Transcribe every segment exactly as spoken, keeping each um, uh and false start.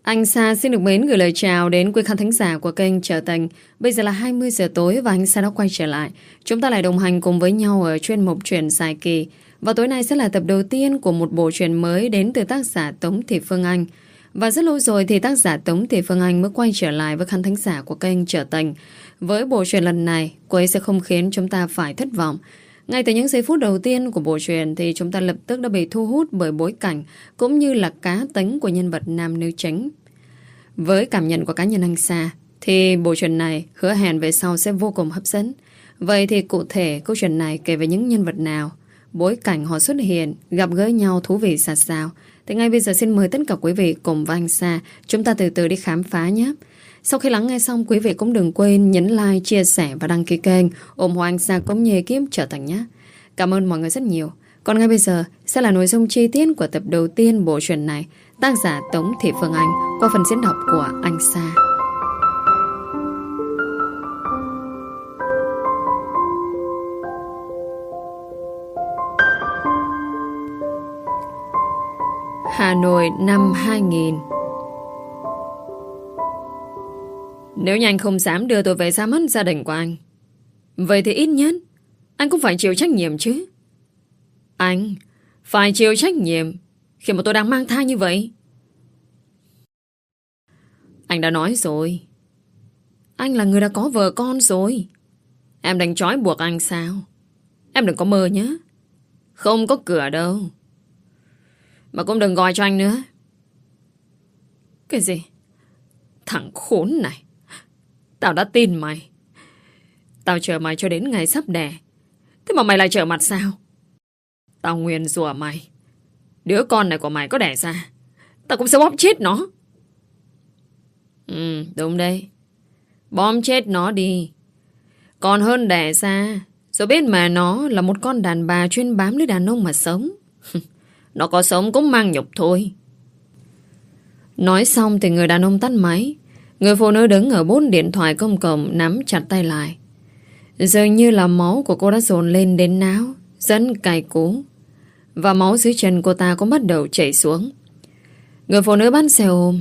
Anh Sa xin được mến gửi lời chào đến quý khán thính giả của kênh Trở Tình. Bây giờ là hai mươi giờ tối và anh Sa đã quay trở lại. Chúng ta lại đồng hành cùng với nhau ở chuyên mục truyện dài kỳ. Và tối nay sẽ là tập đầu tiên của một bộ truyện mới đến từ tác giả Tống Thị Phương Anh. Và rất lâu rồi thì tác giả Tống Thị Phương Anh mới quay trở lại với khán thính giả của kênh Trở Tình. Với bộ truyện lần này, cô ấy sẽ không khiến chúng ta phải thất vọng. Ngay từ những giây phút đầu tiên của bộ truyện thì chúng ta lập tức đã bị thu hút bởi bối cảnh cũng như là cá tính của nhân vật nam nữ chính. Với cảm nhận của cá nhân anh Sa thì bộ truyện này hứa hẹn về sau sẽ vô cùng hấp dẫn. Vậy thì cụ thể câu chuyện này kể về những nhân vật nào, bối cảnh họ xuất hiện, gặp gỡ nhau thú vị ra sao? Thì ngay bây giờ xin mời tất cả quý vị cùng với anh Sa chúng ta từ từ đi khám phá nhé. Sau khi lắng nghe xong, quý vị cũng đừng quên nhấn like, chia sẻ và đăng ký kênh, ủng hộ anh Sa cũng như ekip Trở Thành nhé. Cảm ơn mọi người rất nhiều. Còn ngay bây giờ sẽ là nội dung chi tiết của tập đầu tiên bộ truyện này, tác giả Tống Thị Phương Anh qua phần diễn đọc của anh Sa. Hà Nội năm hai nghìn. Nếu như anh không dám đưa tôi về ra mắt gia đình của anh, vậy thì ít nhất anh cũng phải chịu trách nhiệm chứ. Anh phải chịu trách nhiệm khi mà tôi đang mang thai như vậy. Anh đã nói rồi, anh là người đã có vợ con rồi. Em đành trói buộc anh sao? Em đừng có mơ nhé. Không có cửa đâu. Mà cũng đừng gọi cho anh nữa. Cái gì? Thằng khốn này. Tao đã tin mày. Tao chờ mày cho đến ngày sắp đẻ, thế mà mày lại trở mặt sao? Tao nguyền rủa mày, đứa con này của mày có đẻ ra, tao cũng sẽ bóp chết nó. Ừ, đúng đấy. Bóp chết nó đi, còn hơn đẻ ra rồi biết mà nó là một con đàn bà chuyên bám lấy đàn ông mà sống. Nó có sống cũng mang nhục thôi. Nói xong thì người đàn ông tắt máy. Người phụ nữ đứng ở bốt điện thoại công cộng nắm chặt tay lại. Dường như là máu của cô đã dồn lên đến não, dẫn cay cú. Và máu dưới chân cô ta cũng bắt đầu chảy xuống. Người phụ nữ bắt xe ôm.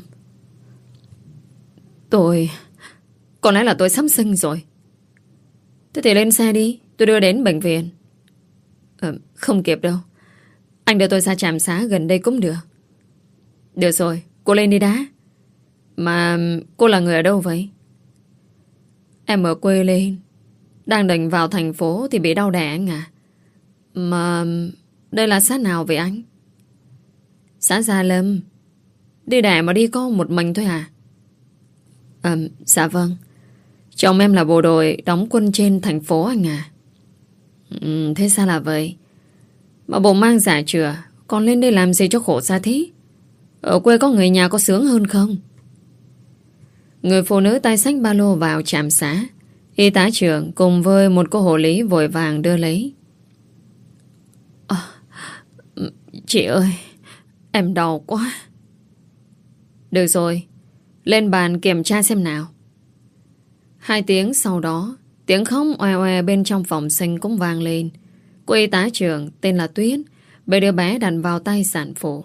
Tôi... Có lẽ là tôi sắp sinh rồi. Thế thì lên xe đi, tôi đưa đến bệnh viện. à, Không kịp đâu. Anh đưa tôi ra trạm xá gần đây cũng được. Được rồi, cô lên đi đã. Mà cô là người ở đâu vậy? Em ở quê lên, đang định vào thành phố thì bị đau đẻ anh à. Mà đây là xã nào vậy anh? Xã Gia Lâm. Đi đẻ mà đi có một mình thôi à? À, dạ vâng. Chồng em là bộ đội đóng quân trên thành phố anh à. Ừ, thế sao là vậy? Mà bố mang giả chừa, còn lên đây làm gì cho khổ xa thế? Ở quê có người nhà có sướng hơn không? Người phụ nữ tay xách ba lô vào trạm xá. Y tá trưởng cùng với một cô hộ lý vội vàng đưa lấy. À, chị ơi, em đau quá. Được rồi, lên bàn kiểm tra xem nào. Hai tiếng sau đó, tiếng khóc oe oe bên trong phòng sinh cũng vang lên. Cô y tá trưởng tên là Tuyết bế đứa bé đặt vào tay sản phụ.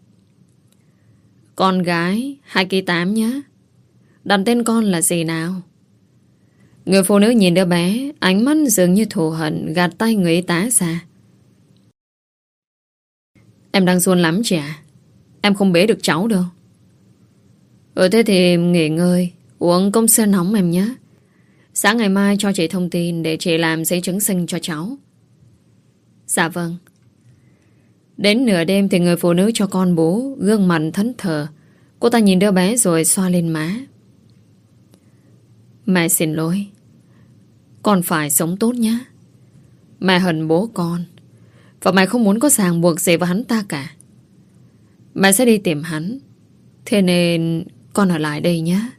Con gái hai ki tám nhé. Đặt tên con là gì nào? Người phụ nữ nhìn đứa bé, ánh mắt dường như thù hận, gạt tay người y tá ra. Em đang run lắm chị ạ. Em không bế được cháu đâu. Ừ, thế thì nghỉ ngơi, uống cốc sữa nóng em nhé. Sáng ngày mai cho chị thông tin để chị làm giấy chứng sinh cho cháu. Dạ vâng. Đến nửa đêm thì người phụ nữ cho con bú, gương mặt thẫn thờ. Cô ta nhìn đứa bé rồi xoa lên má. Mẹ xin lỗi. Con phải sống tốt nhé. Mẹ hận bố con, và mẹ không muốn có ràng buộc gì với hắn ta cả. Mẹ sẽ đi tìm hắn, thế nên con ở lại đây nhé.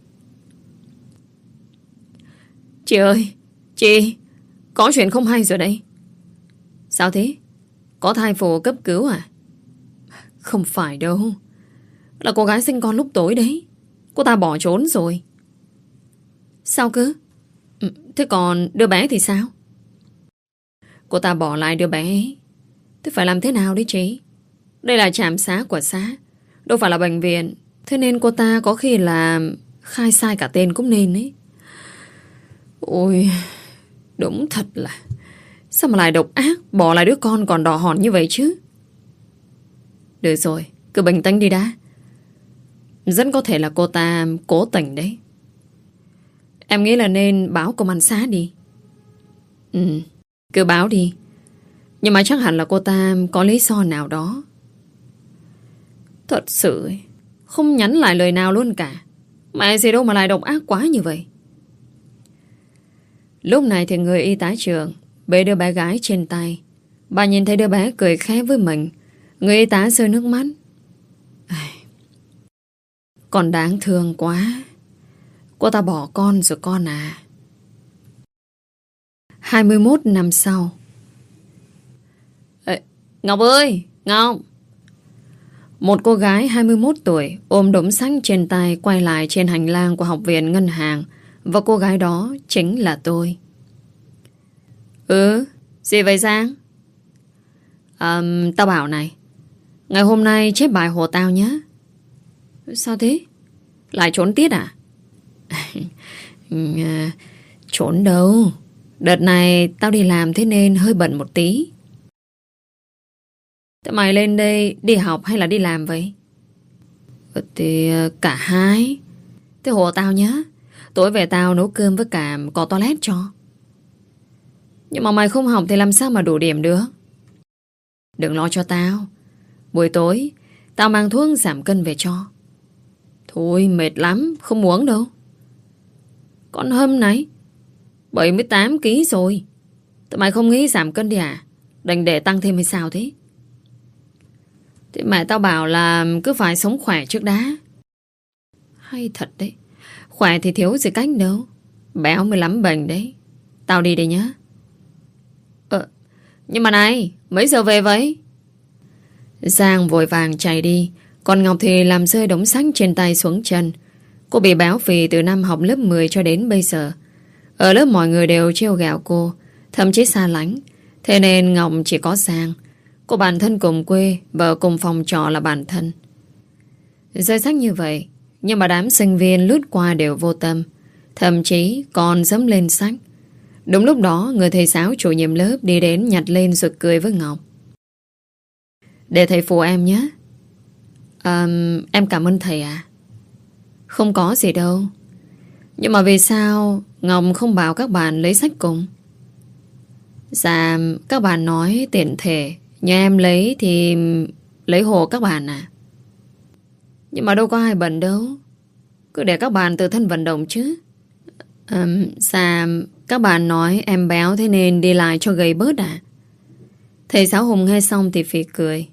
Chị ơi, chị, có chuyện không hay rồi đây. Sao thế? Có thai phụ cấp cứu à? Không phải đâu. Là cô gái sinh con lúc tối đấy. Cô ta bỏ trốn rồi. Sao cứ? Thế còn đứa bé thì sao? Cô ta bỏ lại đứa bé ấy. Thế phải làm thế nào đấy chị? Đây là trạm xá của xã, đâu phải là bệnh viện Thế nên cô ta có khi là khai sai cả tên cũng nên ấy. Ôi, đúng thật là sao mà lại độc ác, bỏ lại đứa con còn đỏ hòn như vậy chứ. Được rồi, cứ bình tĩnh đi đã. Rất có thể là cô ta cố tình đấy. Em nghĩ là nên báo công an xã đi. Ừ, cứ báo đi. Nhưng mà chắc hẳn là cô ta có lý do nào đó. Thật sự không nhắn lại lời nào luôn cả. Mẹ gì đâu mà lại độc ác quá như vậy. Lúc này thì người y tá trưởng bế đứa bé gái trên tay. Bà nhìn thấy đứa bé cười khẽ với mình. Người y tá rơi nước mắt. Con đáng thương quá. Cô ta bỏ con rồi con à. hai mươi mốt năm sau. Ê, Ngọc ơi, Ngọc. Một cô gái hai mươi mốt tuổi ôm đống sách trên tay quay lại trên hành lang của học viện ngân hàng. Và cô gái đó chính là tôi. Ừ, gì vậy Giang? À, tao bảo này, ngày hôm nay chép bài hộ tao nhé. Sao thế? Lại trốn tiết à? à trốn đâu. Đợt này tao đi làm thế nên hơi bận một tí. Thế mày lên đây đi học hay là đi làm vậy? Thì cả hai. Thế hộ tao nhé. Tối về tao nấu cơm với cả có toilet cho. Nhưng mà mày không học thì làm sao mà đủ điểm được? Đừng lo cho tao. Buổi tối tao mang thuốc giảm cân về cho. Thôi mệt lắm, không uống đâu. Con Hâm này bảy mươi tám ki lô gam rồi. Tụi mày không nghĩ giảm cân đi à? Đành để tăng thêm hay sao thế? Thế mẹ tao bảo là cứ phải sống khỏe trước đã. Hay thật đấy. Khỏe thì thiếu gì cách đâu. Béo mới lắm bệnh đấy. Tao đi đây nhá. Ờ, nhưng mà này, mấy giờ về vậy? Giang vội vàng chạy đi. Còn Ngọc thì làm rơi đống sách trên tay xuống chân. Cô bị béo phì từ năm học lớp mười cho đến bây giờ. Ở lớp mọi người đều trêu ghẹo cô, thậm chí xa lánh. Thế nên Ngọc chỉ có Giang. Cô bạn thân cùng quê và cùng phòng trọ là bạn thân. Rơi sách như vậy, nhưng mà đám sinh viên lướt qua đều vô tâm, thậm chí còn dẫm lên sách. Đúng lúc đó, người thầy giáo chủ nhiệm lớp đi đến nhặt lên rồi cười với Ngọc. Để thầy phụ em nhé. À, em cảm ơn thầy à. Không có gì đâu. Nhưng mà vì sao Ngọc không bảo các bạn lấy sách cùng? Dạ, các bạn nói tiện thể nhà em lấy thì lấy hộ các bạn à. Nhưng mà đâu có ai bận đâu. Cứ để các bạn tự thân vận động chứ. à, Dạ, các bạn nói em béo thế nên đi lại cho gầy bớt à? Thầy giáo Hùng nghe xong thì phì cười.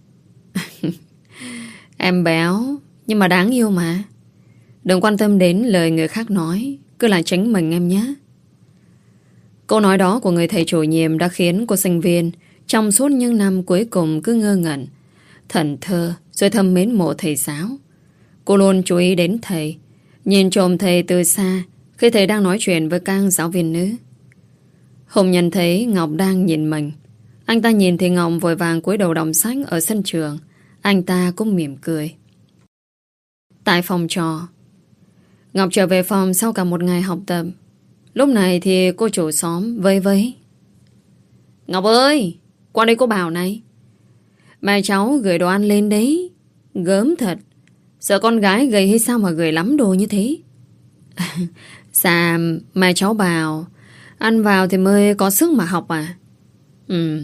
Em béo nhưng mà đáng yêu mà. Đừng quan tâm đến lời người khác nói, cứ là tránh mình em nhé. Câu nói đó của người thầy chủ nhiệm đã khiến cô sinh viên trong suốt những năm cuối cùng cứ ngơ ngẩn, thẫn thờ rồi thầm mến mộ thầy giáo. Cô luôn chú ý đến thầy, nhìn trộm thầy từ xa khi thầy đang nói chuyện với các giáo viên nữ. Hùng nhận thấy Ngọc đang nhìn mình. Anh ta nhìn thì Ngọc vội vàng cúi đầu đọc sách ở sân trường. Anh ta cũng mỉm cười. Tại phòng trọ, Ngọc trở về phòng sau cả một ngày học tập. Lúc này thì cô chủ xóm vây vây. Ngọc ơi, qua đây cô bảo này. Mẹ cháu gửi đồ ăn lên đấy. Gớm thật. Sợ con gái gầy hay sao mà gửi lắm đồ như thế? Dạ, mẹ cháu bảo ăn vào thì mới có sức mà học à? Ừ.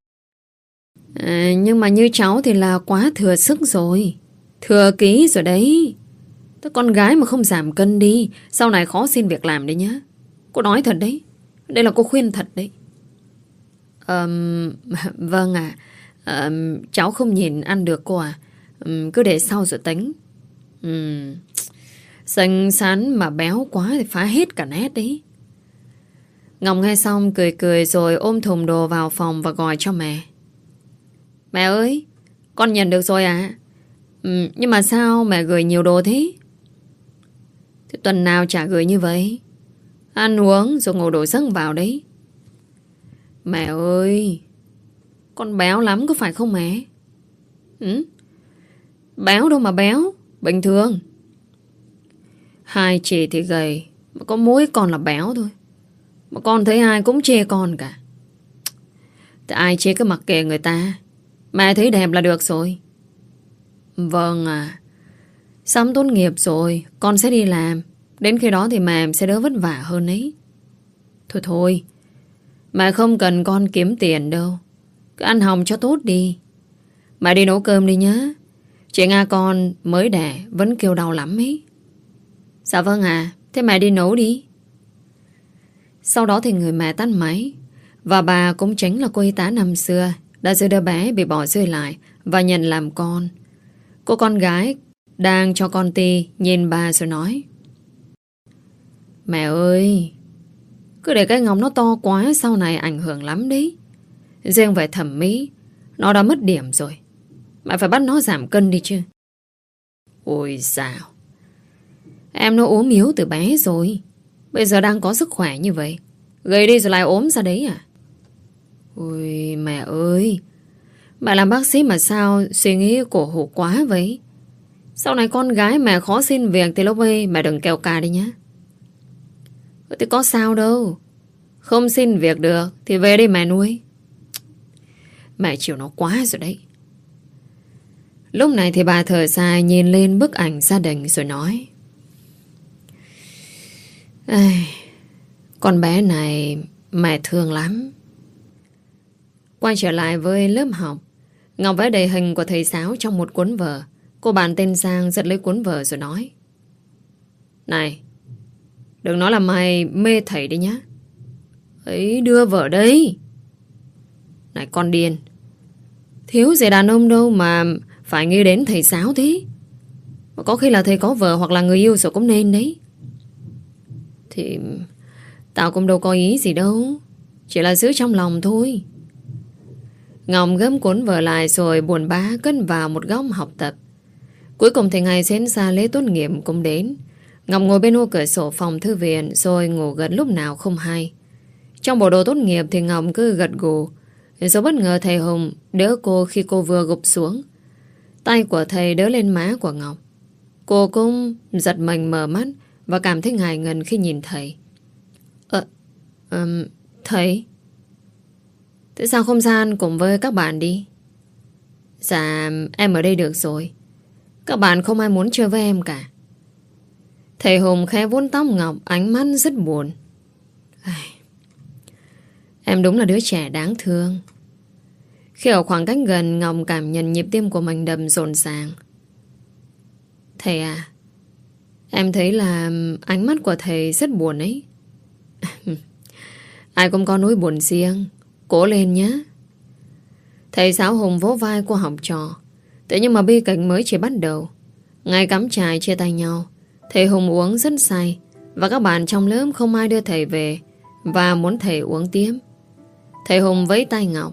À, nhưng mà như cháu thì là quá thừa sức rồi. Thừa ký rồi đấy. Thế con gái mà không giảm cân đi, sau này khó xin việc làm đấy nhá. Cô nói thật đấy. Đây là cô khuyên thật đấy. um, Vâng ạ. à. um, Cháu không nhìn ăn được cô à. um, Cứ để sau rồi tính. um, Xanh xắn mà béo quá thì phá hết cả nét đấy. Ngọc nghe xong cười cười rồi ôm thùng đồ vào phòng và gọi cho mẹ. Mẹ ơi, con nhận được rồi à? Ừ, nhưng mà sao mẹ gửi nhiều đồ thế? Thế tuần nào chả gửi như vậy. Ăn uống rồi ngủ đổ giấc vào đấy. Mẹ ơi, con béo lắm có phải không mẹ? Ừ? Béo đâu mà béo, bình thường. Hai chị thì gầy, mà có mỗi con là béo thôi. Mà con thấy ai cũng chê con cả. Thì ai chê cứ mặc kệ người ta. Mẹ thấy đẹp là được rồi. Vâng à. Sắp tốt nghiệp rồi, con sẽ đi làm. Đến khi đó thì mẹ sẽ đỡ vất vả hơn ấy. Thôi thôi, mẹ không cần con kiếm tiền đâu. Cứ ăn hồng cho tốt đi. Mẹ đi nấu cơm đi nhá. Chị Nga con mới đẻ vẫn kêu đau lắm ấy. Dạ vâng à. Thế mẹ đi nấu đi. Sau đó thì người mẹ tắt máy. Và bà cũng chính là cô y tá năm xưa đã giữ đứa bé bị bỏ rơi lại và nhận làm con. Cô con gái đang cho con ti nhìn bà rồi nói: Mẹ ơi, cứ để cái ngóng nó to quá sau này ảnh hưởng lắm đấy. Riêng về thẩm mỹ, nó đã mất điểm rồi. Mẹ phải bắt nó giảm cân đi chứ. Ôi dào, em nó ốm yếu từ bé rồi. Bây giờ đang có sức khỏe như vậy, gầy đi rồi lại ốm ra đấy à? Ôi mẹ ơi, mẹ làm bác sĩ mà sao suy nghĩ cổ hủ quá vậy? Sau này con gái mẹ khó xin việc thì lúc ấy mẹ đừng kêu ca đi nhá. Thì có sao đâu. Không xin việc được thì về đây mẹ nuôi. Mẹ chịu nó quá rồi đấy. Lúc này thì bà thở dài nhìn lên bức ảnh gia đình rồi nói: Ai, con bé này mẹ thương lắm. Quay trở lại với lớp học, Ngọc vẽ đầy hình của thầy giáo trong một cuốn vở. Cô bạn tên Giang giật lấy cuốn vở rồi nói: Này, đừng nói là mày mê thầy đi nhá. Ấy, đưa vở đây. Này con điên, thiếu gì đàn ông đâu mà phải nghĩ đến thầy giáo thế. Mà có khi là thầy có vợ hoặc là người yêu rồi cũng nên đấy. Thì tao cũng đâu có ý gì đâu, chỉ là giữ trong lòng thôi. Ngọc gấp cuốn vở lại rồi buồn bã cất vào một góc học tập. Cuối cùng thì ngày diễn ra lễ tốt nghiệp cũng đến. Ngọc ngồi bên ô cửa sổ phòng thư viện rồi ngủ gần lúc nào không hay. Trong bộ đồ tốt nghiệp thì Ngọc cứ gật gù. Rồi bất ngờ thầy Hùng đỡ cô khi cô vừa gục xuống. Tay của thầy đỡ lên má của Ngọc. Cô cũng giật mình mở mắt và cảm thấy ngại ngần khi nhìn thầy. Ờ, um, thầy? Thế sao không gian cùng với các bạn đi? Dạ, em ở đây được rồi. Các bạn không ai muốn chơi với em cả. Thầy Hùng khẽ vuốt tóc Ngọc, ánh mắt rất buồn. Ai... Em đúng là đứa trẻ đáng thương. Khi ở khoảng cách gần, Ngọc cảm nhận nhịp tim của mình đập dồn dàng. Thầy à, em thấy là ánh mắt của thầy rất buồn ấy. Ai cũng có nỗi buồn riêng. Cố lên nhé. Thầy giáo Hùng vỗ vai của học trò. Thế nhưng mà bi kịch mới chỉ bắt đầu. Ngày cắm trại chia tay nhau, thầy Hùng uống rất say và các bạn trong lớp không ai đưa thầy về và muốn thầy uống tiếp. Thầy Hùng vẫy tay Ngọc.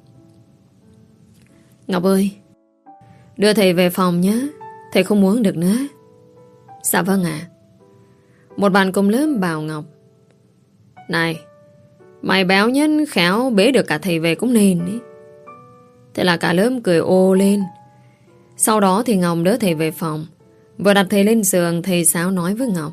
Ngọc ơi, đưa thầy về phòng nhé. Thầy không uống được nữa. Dạ vâng ạ. Một bạn cùng lớp bảo Ngọc: Này, mày béo nhân khéo bế được cả thầy về cũng nên đấy. Thế là cả lớp cười ô lên. Sau đó thì Ngọc đỡ thầy về phòng. Vừa đặt thầy lên giường, thầy giáo nói với Ngọc: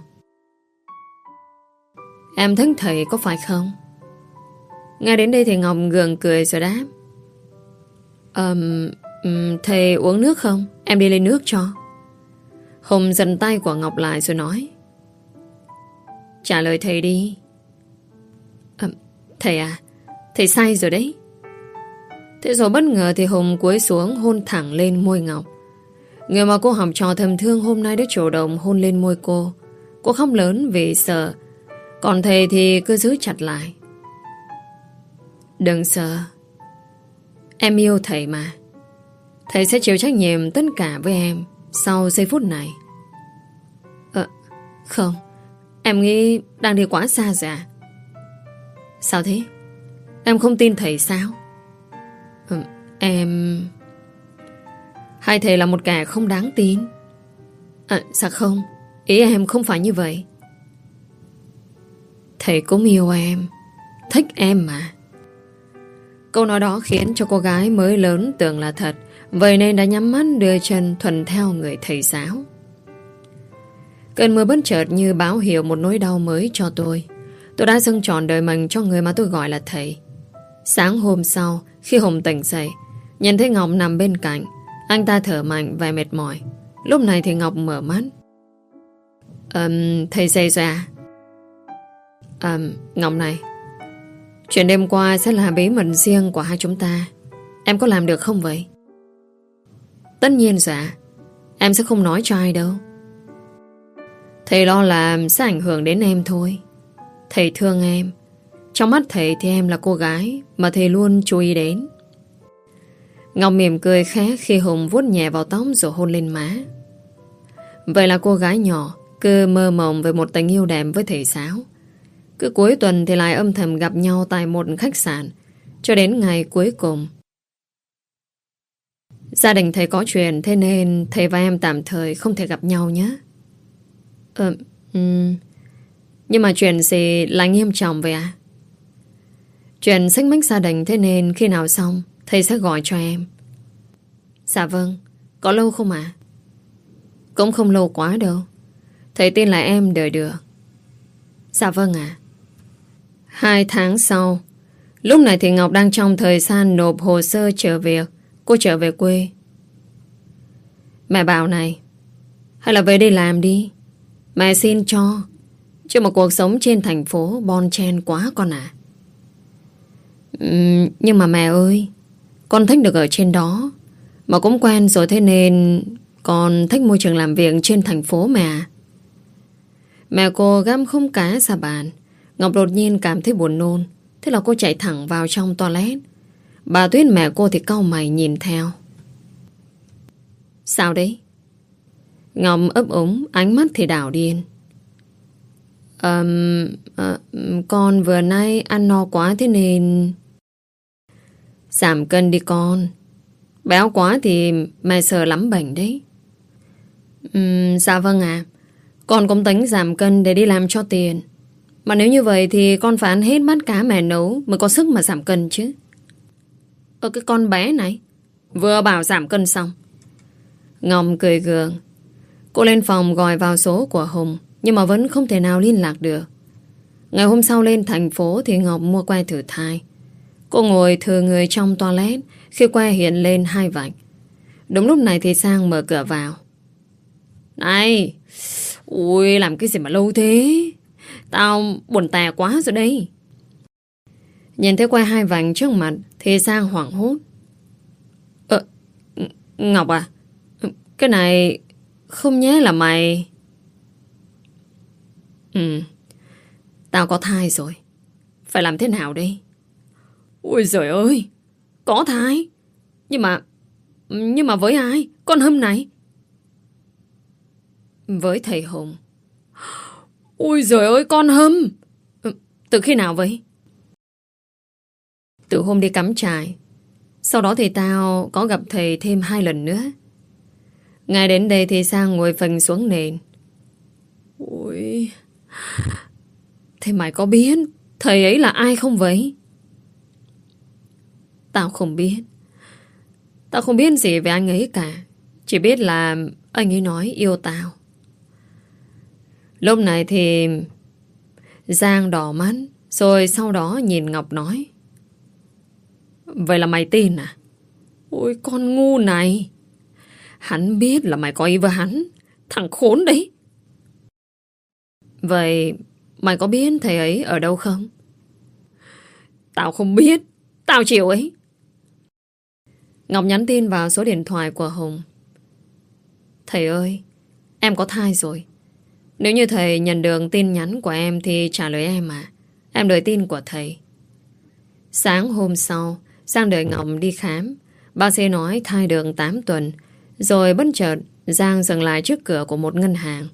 Em thích thầy có phải không? Nghe đến đây thì Ngọc gượng cười rồi đáp: um, um, Thầy uống nước không? Em đi lên nước cho. Hùng giật tay của Ngọc lại rồi nói: Trả lời thầy đi. um, Thầy à, thầy say rồi đấy. Thế rồi bất ngờ thì Hùng cúi xuống hôn thẳng lên môi Ngọc. Người mà cô học trò thầm thương hôm nay đã chủ động hôn lên môi cô. Cô khóc lớn vì sợ. Còn thầy thì cứ giữ chặt lại. Đừng sợ. Em yêu thầy mà. Thầy sẽ chịu trách nhiệm tất cả với em sau giây phút này. Ờ, không. Em nghĩ đang đi quá xa rồi à? Sao thế? Em không tin thầy sao? Ừ, em... Hai thầy là một kẻ không đáng tin. À, sao không? Ý em không phải như vậy. Thầy cũng yêu em, thích em mà. Câu nói đó khiến cho cô gái mới lớn tưởng là thật. Vậy nên đã nhắm mắt đưa chân thuần theo người thầy giáo. Cơn mưa bất chợt như báo hiệu một nỗi đau mới cho tôi. Tôi đã dâng trọn đời mình cho người mà tôi gọi là thầy. Sáng hôm sau, khi Hùng tỉnh dậy, nhìn thấy Ngọc nằm bên cạnh. Anh ta thở mạnh và mệt mỏi. Lúc này thì Ngọc mở mắt. um, Thầy dậy rồi à? um, Ngọc này, chuyện đêm qua sẽ là bí mật riêng của hai chúng ta. Em có làm được không vậy? Tất nhiên rồi ạ. Em sẽ không nói cho ai đâu. Thầy lo làm sẽ ảnh hưởng đến em thôi. Thầy thương em. Trong mắt thầy thì em là cô gái mà thầy luôn chú ý đến. Ngọc mỉm cười khẽ khi Hùng vuốt nhẹ vào tóc rồi hôn lên má. Vậy là cô gái nhỏ cứ mơ mộng về một tình yêu đẹp với thầy giáo. Cứ cuối tuần thì lại âm thầm gặp nhau tại một khách sạn, cho đến ngày cuối cùng. Gia đình thầy có chuyện, thế nên thầy và em tạm thời không thể gặp nhau nhé. Ờ, um, nhưng mà chuyện gì là nghiêm trọng vậy à? Chuyện xích mích gia đình, thế nên khi nào xong thầy sẽ gọi cho em. Dạ vâng. Có lâu không ạ? À? Cũng không lâu quá đâu. Thầy tin là em đợi được. Dạ vâng ạ. À. Hai tháng sau, lúc này thì Ngọc đang trong thời gian nộp hồ sơ trở việc. Cô trở về quê. Mẹ bảo này, hay là về đi làm đi. Mẹ xin cho. Chứ một cuộc sống trên thành phố bon chen quá con à. uhm, Nhưng mà mẹ ơi, con thích được ở trên đó. Mà cũng quen rồi, thế nên con thích môi trường làm việc trên thành phố mà. Mẹ cô găm không cá ra bàn. Ngọc đột nhiên cảm thấy buồn nôn. Thế là cô chạy thẳng vào trong toilet. Bà Tuyết mẹ cô thì cau mày nhìn theo. Sao đấy? Ngọc ấp úng, ánh mắt thì đảo điên. um, uh, Con vừa nay ăn no quá thế nên... Giảm cân đi con. Béo quá thì mẹ sợ lắm bệnh đấy. um, Dạ vâng ạ. À. Con cũng tính giảm cân để đi làm cho tiền. Mà nếu như vậy thì con phải ăn hết bát cá mẹ nấu mới có sức mà giảm cân chứ. Ơ cái con bé này vừa bảo giảm cân xong. Ngọc cười gượng. Cô lên phòng gọi vào số của Hùng, nhưng mà vẫn không thể nào liên lạc được. Ngày hôm sau lên thành phố thì Ngọc mua que thử thai. Cô ngồi thừa người trong toilet khi que hiện lên hai vạch. Đúng lúc này thì Sang mở cửa vào. Này, ui làm cái gì mà lâu thế? Tao buồn tè quá rồi đây. Nhìn thấy que hai vành trước mặt thì Sang hoảng hốt. Ờ, Ngọc à, cái này không nhé là mày... Ừ, tao có thai rồi. Phải làm thế nào đây? Ôi giời ơi, có thai? Nhưng mà... Nhưng mà với ai? Con Hâm này? Với thầy Hùng. Ôi giời ơi, con Hâm! Từ khi nào vậy? Từ hôm đi cắm trại. Sau đó thì tao có gặp thầy thêm hai lần nữa. Ngày đến đây thì Sang ngồi phình xuống nền. Ôi... Thế mày có biết thầy ấy là ai không vậy? Tao không biết. Tao không biết gì về anh ấy cả. Chỉ biết là anh ấy nói yêu tao. Lúc này thì Giang đỏ mắt, rồi sau đó nhìn Ngọc nói. Vậy là mày tin à? Ôi con ngu này. Hắn biết là mày có ý với hắn. Thằng khốn đấy. Vậy mày có biết thầy ấy ở đâu không? Tao không biết. Tao chịu ấy. Ngọc nhắn tin vào số điện thoại của Hùng. Thầy ơi, em có thai rồi. Nếu như thầy nhận được tin nhắn của em thì trả lời em à. Em đợi tin của thầy. Sáng hôm sau, Giang đợi Ngọc đi khám. Bác sĩ nói thai được tám tuần. Rồi bất chợt Giang dừng lại trước cửa của một ngân hàng.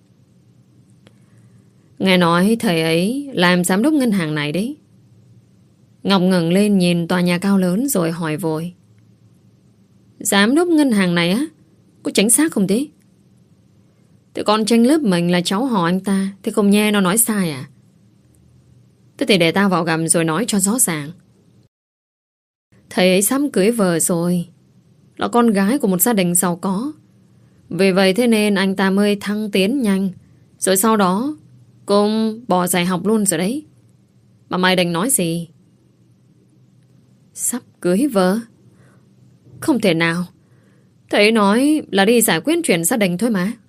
Nghe nói thầy ấy làm giám đốc ngân hàng này đấy. Ngọc ngẩng lên nhìn tòa nhà cao lớn rồi hỏi vội. Giám đốc ngân hàng này á? Có chính xác không thế? Thì con tranh lớp mình là cháu họ anh ta. Thì không nghe nó nói sai à? Thế thì để tao vào gặp rồi nói cho rõ ràng. Thầy ấy sắp cưới vợ rồi. Là con gái của một gia đình giàu có. Vì vậy thế nên anh ta mới thăng tiến nhanh Rồi sau đó cũng bỏ dạy học luôn rồi đấy. Mà mày định nói gì? Sắp cưới vợ? Không thể nào. Thầy nói là đi giải quyết chuyện gia đình thôi mà.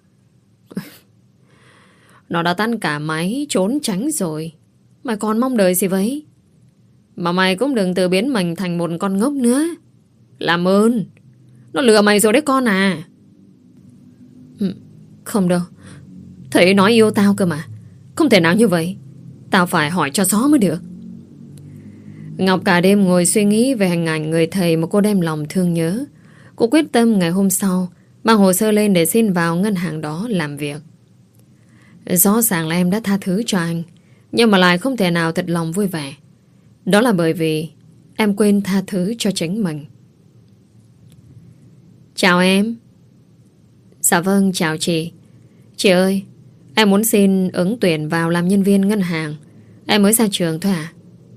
Nó đã tắt cả máy trốn tránh rồi. Mày còn mong đợi gì vậy? Mà mày cũng đừng tự biến mình thành một con ngốc nữa. Làm ơn. Nó lừa mày rồi đấy con à. Ừ, không đâu. Thầy nói yêu tao cơ mà. Không thể nào như vậy. Tao phải hỏi cho rõ mới được. Ngọc cả đêm ngồi suy nghĩ về hình ảnh người thầy mà cô đem lòng thương nhớ. Cô quyết tâm ngày hôm sau mang hồ sơ lên để xin vào ngân hàng đó làm việc. Rõ ràng là em đã tha thứ cho anh, nhưng mà lại không thể nào thật lòng vui vẻ. Đó là bởi vì em quên tha thứ cho chính mình. Chào em. Dạ vâng, chào chị. Chị ơi, em muốn xin ứng tuyển vào làm nhân viên ngân hàng. Em mới ra trường thôi à?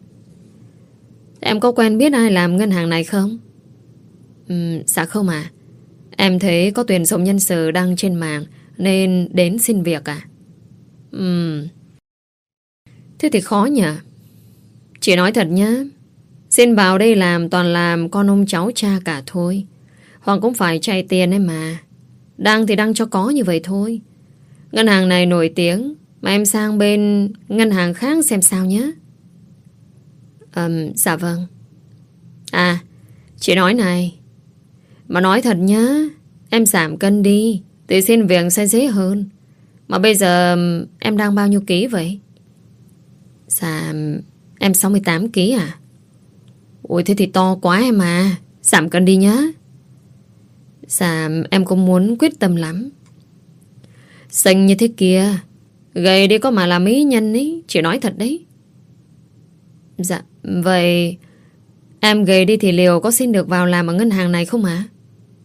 Em có quen biết ai làm ngân hàng này không? Ừ, dạ không à. Em thấy có tuyển dụng nhân sự đăng trên mạng nên đến xin việc à? Ừ. Thế thì khó nhỉ. Chị nói thật nhá, xin vào đây làm toàn làm con ông cháu cha cả thôi. Hoặc cũng phải chạy tiền ấy mà. Đăng thì đăng cho có như vậy thôi. Ngân hàng này nổi tiếng, mà em sang bên ngân hàng khác xem sao nhé. um, Dạ vâng. À, chị nói này, mà nói thật nhá, em giảm cân đi, thì xin việc sẽ dễ hơn. Mà bây giờ em đang bao nhiêu ký vậy? Dạ, em sáu mươi tám ký à? Ôi thế thì to quá em à. Giảm cân đi nhá. Dạ, em cũng muốn quyết tâm lắm. Xinh như thế kia, gầy đi có mà làm mỹ nhân ý. Chị nói thật đấy. Dạ, vậy em gầy đi thì liệu có xin được vào làm ở ngân hàng này không hả?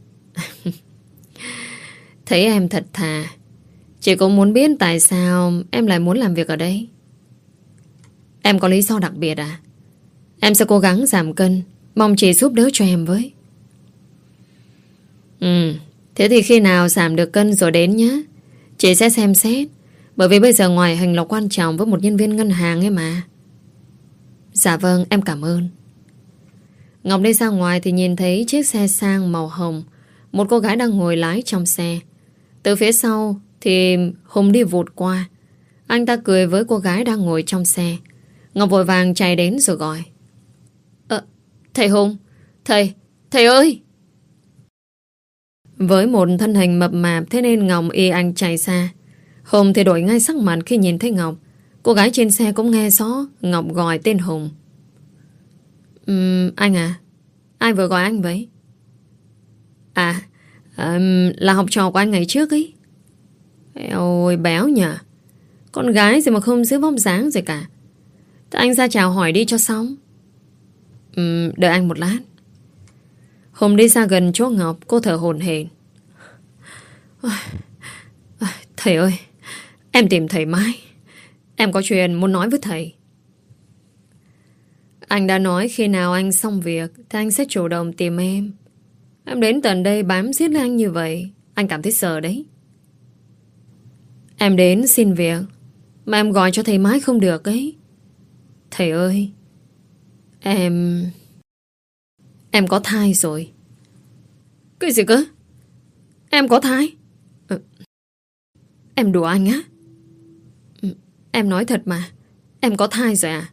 Thấy em thật thà. Chị cũng muốn biết tại sao em lại muốn làm việc ở đây. Em có lý do đặc biệt à? Em sẽ cố gắng giảm cân. Mong chị giúp đỡ cho em với. Ừ, thế thì khi nào giảm được cân rồi đến nhé. Chị sẽ xem xét. Bởi vì bây giờ ngoại hình là quan trọng với một nhân viên ngân hàng ấy mà. Dạ vâng, em cảm ơn. Ngọc đi ra ngoài thì nhìn thấy chiếc xe sang màu hồng. Một cô gái đang ngồi lái trong xe. Từ phía sau thì Hùng đi vụt qua. Anh ta cười với cô gái đang ngồi trong xe. Ngọc vội vàng chạy đến rồi gọi. Ờ, thầy Hùng. Thầy, thầy ơi. Với một thân hình mập mạp, thế nên Ngọc y anh chạy xa. Hùng thì đổi ngay sắc mặt khi nhìn thấy Ngọc. Cô gái trên xe cũng nghe rõ Ngọc gọi tên Hùng. Uhm, anh à? Ai vừa gọi anh vậy? À, um, là học trò của anh ngày trước ấy. Ôi béo nhờ. Con gái gì mà không giữ vóc dáng gì cả. Thế anh ra chào hỏi đi cho xong. uhm, Đợi anh một lát. Hùng đi ra gần chỗ Ngọc. Cô thở hổn hển. Thầy ơi, em tìm thầy mãi. Em có chuyện muốn nói với thầy. Anh đã nói khi nào anh xong việc thì anh sẽ chủ động tìm em. Em đến tận đây bám giết lấy anh như vậy, anh cảm thấy sợ đấy. Em đến xin việc mà em gọi cho thầy mãi không được ấy. Thầy ơi, Em... Em có thai rồi. Cái gì cơ? Em có thai? Ừ. Em đùa anh á? Ừ. Em nói thật mà. Em có thai rồi à?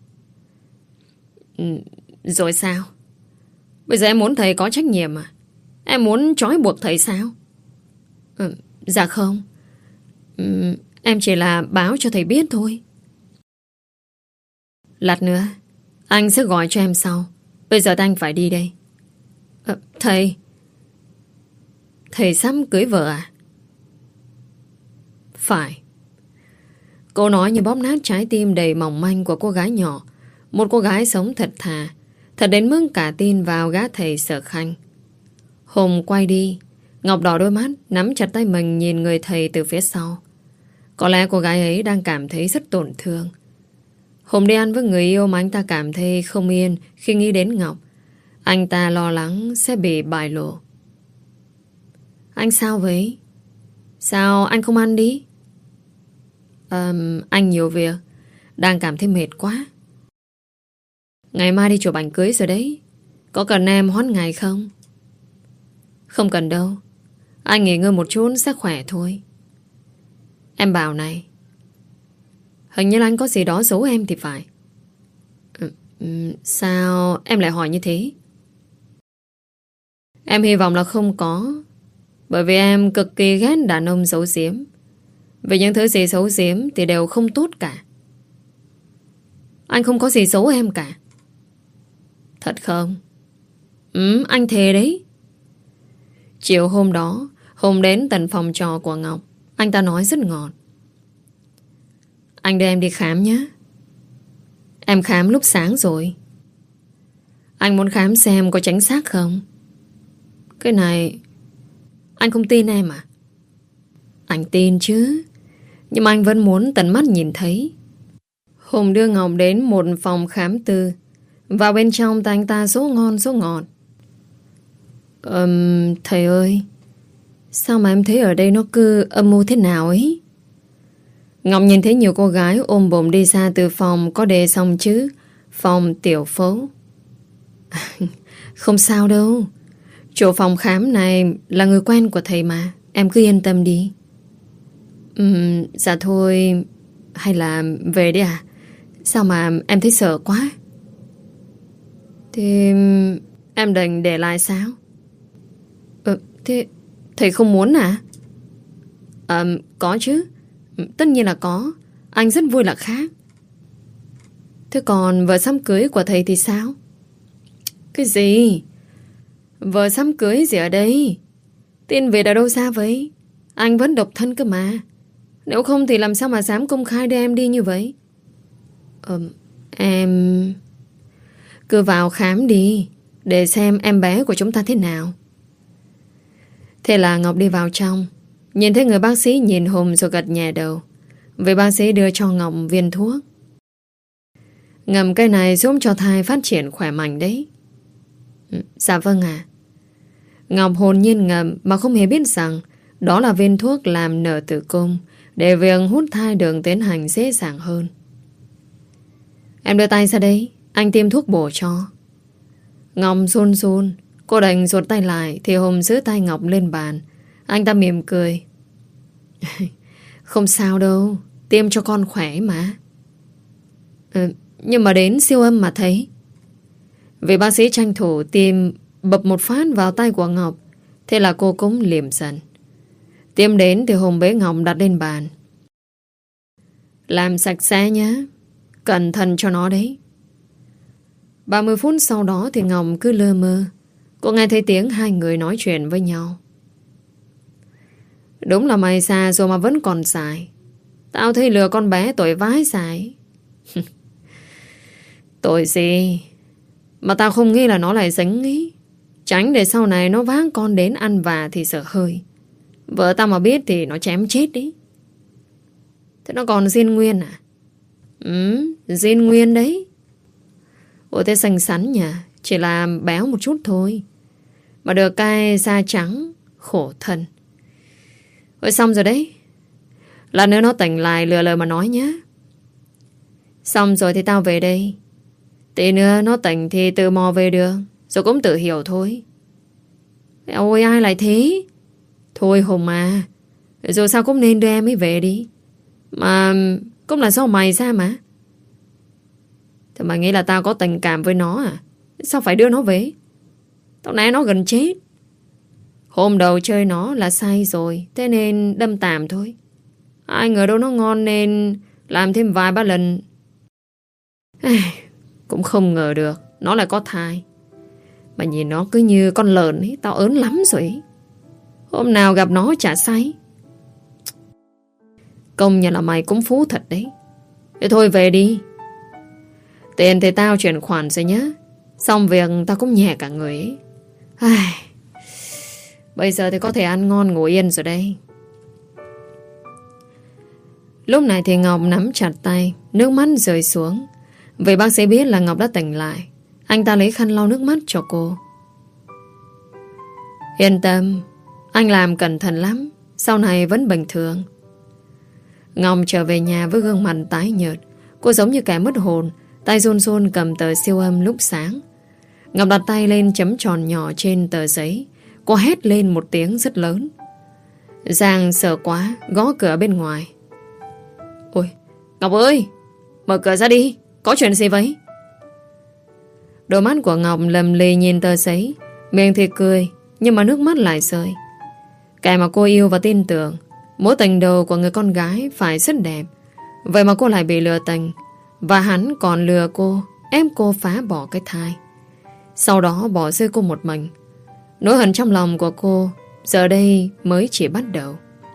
Ừ. Rồi sao? Bây giờ em muốn thầy có trách nhiệm à? Em muốn trói buộc thầy sao? Ừ. Dạ không. Ừ. Em chỉ là báo cho thầy biết thôi. Lát nữa anh sẽ gọi cho em sau. Bây giờ anh phải đi đây. À, thầy Thầy sắp cưới vợ à? Phải. Cô nói như bóp nát trái tim đầy mỏng manh của cô gái nhỏ. Một cô gái sống thật thà, thật đến mức cả tin vào gã thầy Sở Khanh. Hùng quay đi. Ngọc đỏ đôi mắt, nắm chặt tay mình nhìn người thầy từ phía sau. Có lẽ cô gái ấy đang cảm thấy rất tổn thương. Hùng đi ăn với người yêu mà anh ta cảm thấy không yên khi nghĩ đến Ngọc. Anh ta lo lắng sẽ bị bại lộ. Anh sao vậy? Sao anh không ăn đi? um, Anh nhiều việc, đang cảm thấy mệt quá. Ngày mai đi chụp ảnh cưới rồi đấy. Có cần em hoãn ngày không? Không cần đâu. Anh nghỉ ngơi một chút sẽ khỏe thôi. Em bảo này, hình như là anh có gì đó giấu em thì phải. ừ, ừ, Sao em lại hỏi như thế? Em hy vọng là không có. Bởi vì em cực kỳ ghét đàn ông giấu giếm. Vì những thứ gì giấu giếm thì đều không tốt cả. Anh không có gì giấu em cả. Thật không? Ừ, anh thề đấy. Chiều hôm đó, Hùng đến tận phòng trọ của Ngọc. Anh ta nói rất ngọt. Anh đưa em đi khám nhé. Em khám lúc sáng rồi. Anh muốn khám xem có chính xác không? Cái này anh không tin em à? Anh tin chứ. Nhưng mà anh vẫn muốn tận mắt nhìn thấy. Hùng đưa Ngọc đến một phòng khám tư. Vào bên trong tay anh ta số ngon số ngọt. Ừm, thầy ơi, sao mà em thấy ở đây nó cứ âm mưu thế nào ấy? Ngọc nhìn thấy nhiều cô gái ôm bụng đi ra từ phòng có đề xong chứ phòng tiểu phố. Không sao đâu. Chỗ phòng khám này là người quen của thầy mà. Em cứ yên tâm đi. Ừm, dạ thôi. Hay là về đi à? Sao mà em thấy sợ quá? Thì em định để lại sao? Ờ, thế thầy không muốn à? Ờ, có chứ. Tất nhiên là có. Anh rất vui là khác. Thế còn vợ sắm cưới của thầy thì sao? Cái gì? Vợ sắm cưới gì ở đây? Tin Việt ở đâu xa vậy? Anh vẫn độc thân cơ mà. Nếu không thì làm sao mà dám công khai đưa em đi như vậy? Ờ, em... Cứ vào khám đi, để xem em bé của chúng ta thế nào. Thế là Ngọc đi vào trong. Nhìn thấy người bác sĩ nhìn Hùng rồi gật nhẹ đầu. Vì bác sĩ đưa cho Ngọc viên thuốc. Ngầm cái này giúp cho thai phát triển khỏe mạnh đấy. Dạ vâng ạ. Ngọc hồn nhiên ngầm mà không hề biết rằng đó là viên thuốc làm nở tử cung, để việc hút thai đường tiến hành dễ dàng hơn. Em đưa tay ra đây, anh tiêm thuốc bổ cho. Ngọc run run. Cô đành ruột tay lại thì Hùng giữ tay Ngọc lên bàn. Anh ta mỉm cười. Không sao đâu, tiêm cho con khỏe mà. Ừ, nhưng mà đến siêu âm mà thấy. Vì bác sĩ tranh thủ tiêm bập một phát vào tay của Ngọc. Thế là cô cũng liềm dần. Tiêm đến thì Hùng bế Ngọc đặt lên bàn. Làm sạch sẽ nhé. Cẩn thận cho nó đấy. ba mươi phút sau đó thì Ngọc cứ lơ mơ. Cô nghe thấy tiếng hai người nói chuyện với nhau. Đúng là mày già rồi mà vẫn còn dài. Tao thấy lừa con bé tội vãi dài. Tội gì mà tao không nghĩ là nó lại dính ý. Tránh để sau này nó vác con đến ăn vạ thì sợ hơi. Vợ tao mà biết thì nó chém chết đi. Thế nó còn Diên Nguyên à? Ừ, Diên Nguyên đấy. Ủa thế xanh xắn nhỉ? Chỉ là béo một chút thôi. Mà được cái da trắng. Khổ thân. Ôi xong rồi đấy. Lần nữa nó tỉnh lại lừa lời mà nói nhé. Xong rồi thì tao về đây. Tí nữa nó tỉnh thì tự mò về đường. Rồi cũng tự hiểu thôi. Ôi ai lại thế? Thôi Hùng à. Rồi sao cũng nên đưa em ấy về đi. Mà cũng là do mày ra mà. Thì mày nghĩ là tao có tình cảm với nó à? Sao phải đưa nó về? Tao né nó gần chết. Hôm đầu chơi nó là say rồi. Thế nên đâm tạm thôi. Ai ngờ đâu nó ngon nên làm thêm vài ba lần. Cũng không ngờ được nó lại có thai. Mà nhìn nó cứ như con lợn ấy. Tao ớn lắm rồi ấy. Hôm nào gặp nó chả say. Công nhận là mày cũng phú thật đấy. Thế thôi về đi. Tiền thì tao chuyển khoản rồi nhá. Xong việc tao cũng nhẹ cả người ấy. Ai... Bây giờ thì có thể ăn ngon ngủ yên rồi đây. Lúc này thì Ngọc nắm chặt tay. Nước mắt rơi xuống. Vì bác sĩ biết là Ngọc đã tỉnh lại. Anh ta lấy khăn lau nước mắt cho cô. Yên tâm. Anh làm cẩn thận lắm. Sau này vẫn bình thường. Ngọc trở về nhà với gương mặt tái nhợt. Cô giống như kẻ mất hồn, tay run run cầm tờ siêu âm lúc sáng. Ngọc đặt tay lên chấm tròn nhỏ trên tờ giấy. Cô hét lên một tiếng rất lớn. Giang sợ quá, gõ cửa bên ngoài. Ôi, Ngọc ơi, mở cửa ra đi, có chuyện gì vậy? Đôi mắt của Ngọc lầm lì nhìn tờ giấy, miệng thì cười, nhưng mà nước mắt lại rơi. Cái mà cô yêu và tin tưởng, mối tình đầu của người con gái phải rất đẹp. Vậy mà cô lại bị lừa tình, và hắn còn lừa cô, ép cô phá bỏ cái thai, sau đó bỏ rơi cô một mình. Nỗi hận trong lòng của cô giờ đây mới chỉ bắt đầu.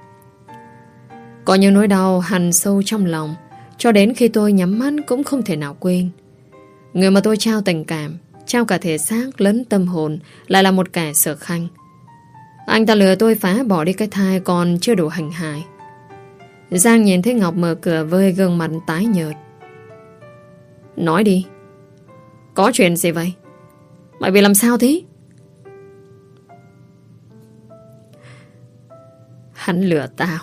Có những nỗi đau hằn sâu trong lòng, cho đến khi tôi nhắm mắt cũng không thể nào quên. Người mà tôi trao tình cảm, trao cả thể xác lẫn tâm hồn, lại là một kẻ Sở Khanh. Anh ta lừa tôi phá bỏ đi cái thai còn chưa đủ hành hại. Giang nhìn thấy Ngọc mở cửa với gương mặt tái nhợt. Nói đi, có chuyện gì vậy? Mày bị làm sao thế? Hắn lừa tao.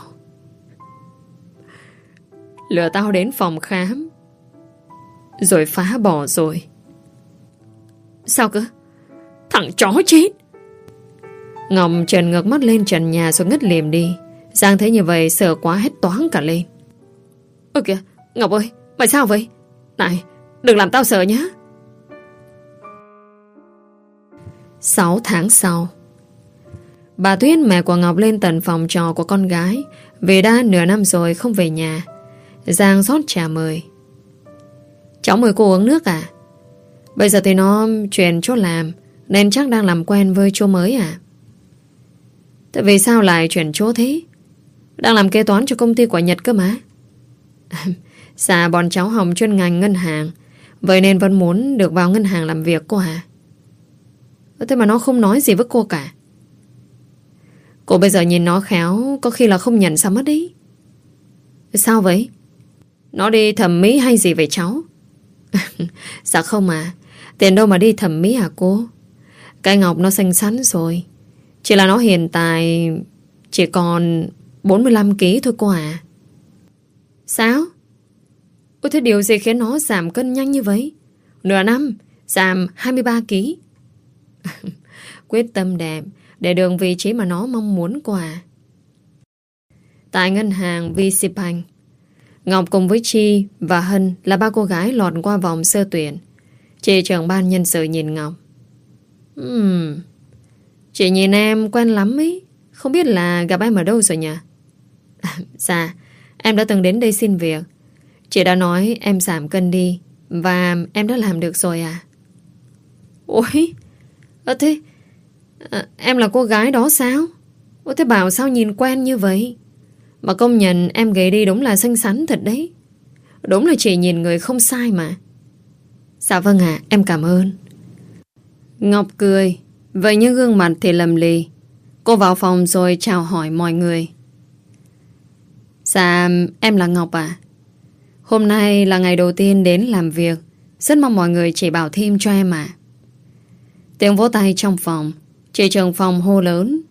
Lừa tao đến phòng khám, rồi phá bỏ rồi. Sao cơ? Thằng chó chết! Ngọc trần ngược mắt lên trần nhà rồi ngất liềm đi. Giang thấy như vậy sợ quá hét toáng cả lên. Ơ kìa, Ngọc ơi, mày sao vậy? Này, đừng làm tao sợ nhé. Sáu tháng sau, bà Tuyết mẹ của Ngọc lên tận phòng trọ của con gái, vì đã nửa năm rồi không về nhà. Giang rót trà mời. Cháu mời cô uống nước à? Bây giờ thì nó chuyển chỗ làm, nên chắc đang làm quen với chỗ mới à? Thế vì sao lại chuyển chỗ thế? Đang làm kế toán cho công ty của Nhật cơ mà. Dạ, bọn cháu học chuyên ngành ngân hàng, vậy nên vẫn muốn được vào ngân hàng làm việc cô hả? Thế mà nó không nói gì với cô cả. Cô bây giờ nhìn nó khéo, có khi là không nhận sao mất ý. Sao vậy? Nó đi thẩm mỹ hay gì vậy cháu? Dạ không à, tiền đâu mà đi thẩm mỹ hả cô? Cái Ngọc nó xinh xắn rồi, chỉ là nó hiện tại chỉ còn bốn mươi lăm ki lô gam thôi cô à. Sao? Ôi, thế điều gì khiến nó giảm cân nhanh như vậy? Nửa năm giảm hai mươi ba ki lô gam. Quyết tâm đẹp để được vị trí mà nó mong muốn cô à. Tại ngân hàng vê xê Bank, Ngọc cùng với Chi và Hân là ba cô gái lọt qua vòng sơ tuyển. Chị trưởng ban nhân sự nhìn Ngọc. Ừm, chị nhìn em quen lắm ấy. Không biết là gặp em ở đâu rồi nhỉ? À, dạ, em đã từng đến đây xin việc. Chị đã nói em giảm cân đi, và em đã làm được rồi à? Ôi, à, thế à, em là cô gái đó sao? Ôi, thế bảo sao nhìn quen như vậy? Mà công nhận em gầy đi đúng là xinh xắn thật đấy. Đúng là chị nhìn người không sai mà. Dạ vâng ạ, à, em cảm ơn. Ngọc cười, vậy nhưng gương mặt thì lầm lì. Cô vào phòng rồi chào hỏi mọi người. Dạ, em là Ngọc à. Hôm nay là ngày đầu tiên đến làm việc. Rất mong mọi người chỉ bảo thêm cho em à. Tiếng vỗ tay trong phòng. Chị trưởng phòng hô lớn.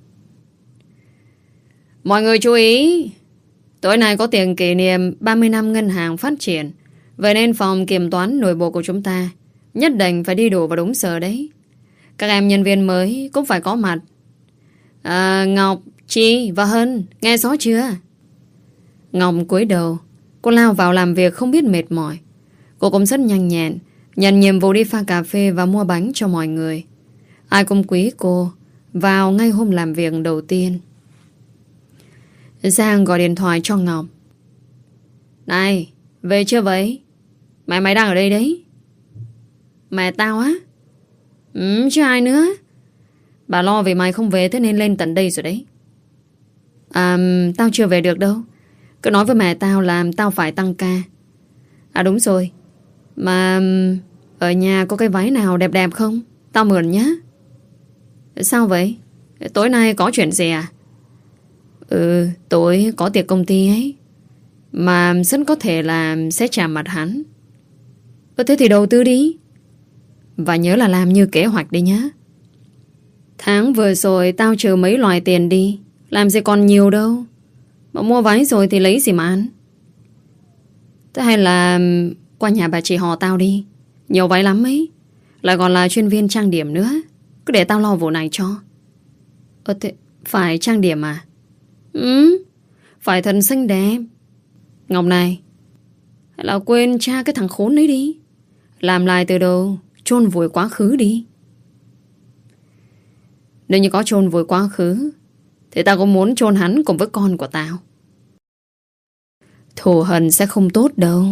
Mọi người chú ý, tối nay có tiệc kỷ niệm ba mươi năm ngân hàng phát triển. Vậy nên phòng kiểm toán nội bộ của chúng ta nhất định phải đi đủ vào đúng giờ đấy. Các em nhân viên mới cũng phải có mặt. à, Ngọc, Chi và Hân, nghe rõ chưa? Ngọc cúi đầu. Cô lao vào làm việc không biết mệt mỏi. Cô cũng rất nhanh nhẹn, nhận nhiệm vụ đi pha cà phê và mua bánh cho mọi người. Ai cũng quý cô. Vào ngay hôm làm việc đầu tiên, Giang gọi điện thoại cho Ngọc. Này, về chưa vậy? Mẹ mày đang ở đây đấy. Mẹ tao á? Ừ, chứ ai nữa. Bà lo vì mày không về, thế nên lên tận đây rồi đấy. À, tao chưa về được đâu. Cứ nói với mẹ tao là tao phải tăng ca. À đúng rồi, mà ở nhà có cái váy nào đẹp đẹp không? Tao mượn nhé. Sao vậy? Tối nay có chuyện gì à? Ừ, tối có tiệc công ty ấy, mà rất có thể là sẽ chạm mặt hắn. Ừ, thế thì đầu tư đi. Và nhớ là làm như kế hoạch đi nhé. Tháng vừa rồi tao trừ mấy loại tiền đi, làm gì còn nhiều đâu. Mà mua váy rồi thì lấy gì mà ăn. Thế hay là qua nhà bà chị họ tao đi. Nhiều váy lắm ấy. Lại còn là chuyên viên trang điểm nữa. Cứ để tao lo vụ này cho. Ờ thế, phải trang điểm à? Ừ, phải thần xinh đẹp. Ngọc này, hay là quên cha cái thằng khốn ấy đi. Làm lại từ đầu, chôn vùi quá khứ đi. Nếu như có chôn vùi quá khứ thì tao cũng muốn chôn hắn cùng với con của tao. Thù hận sẽ không tốt đâu.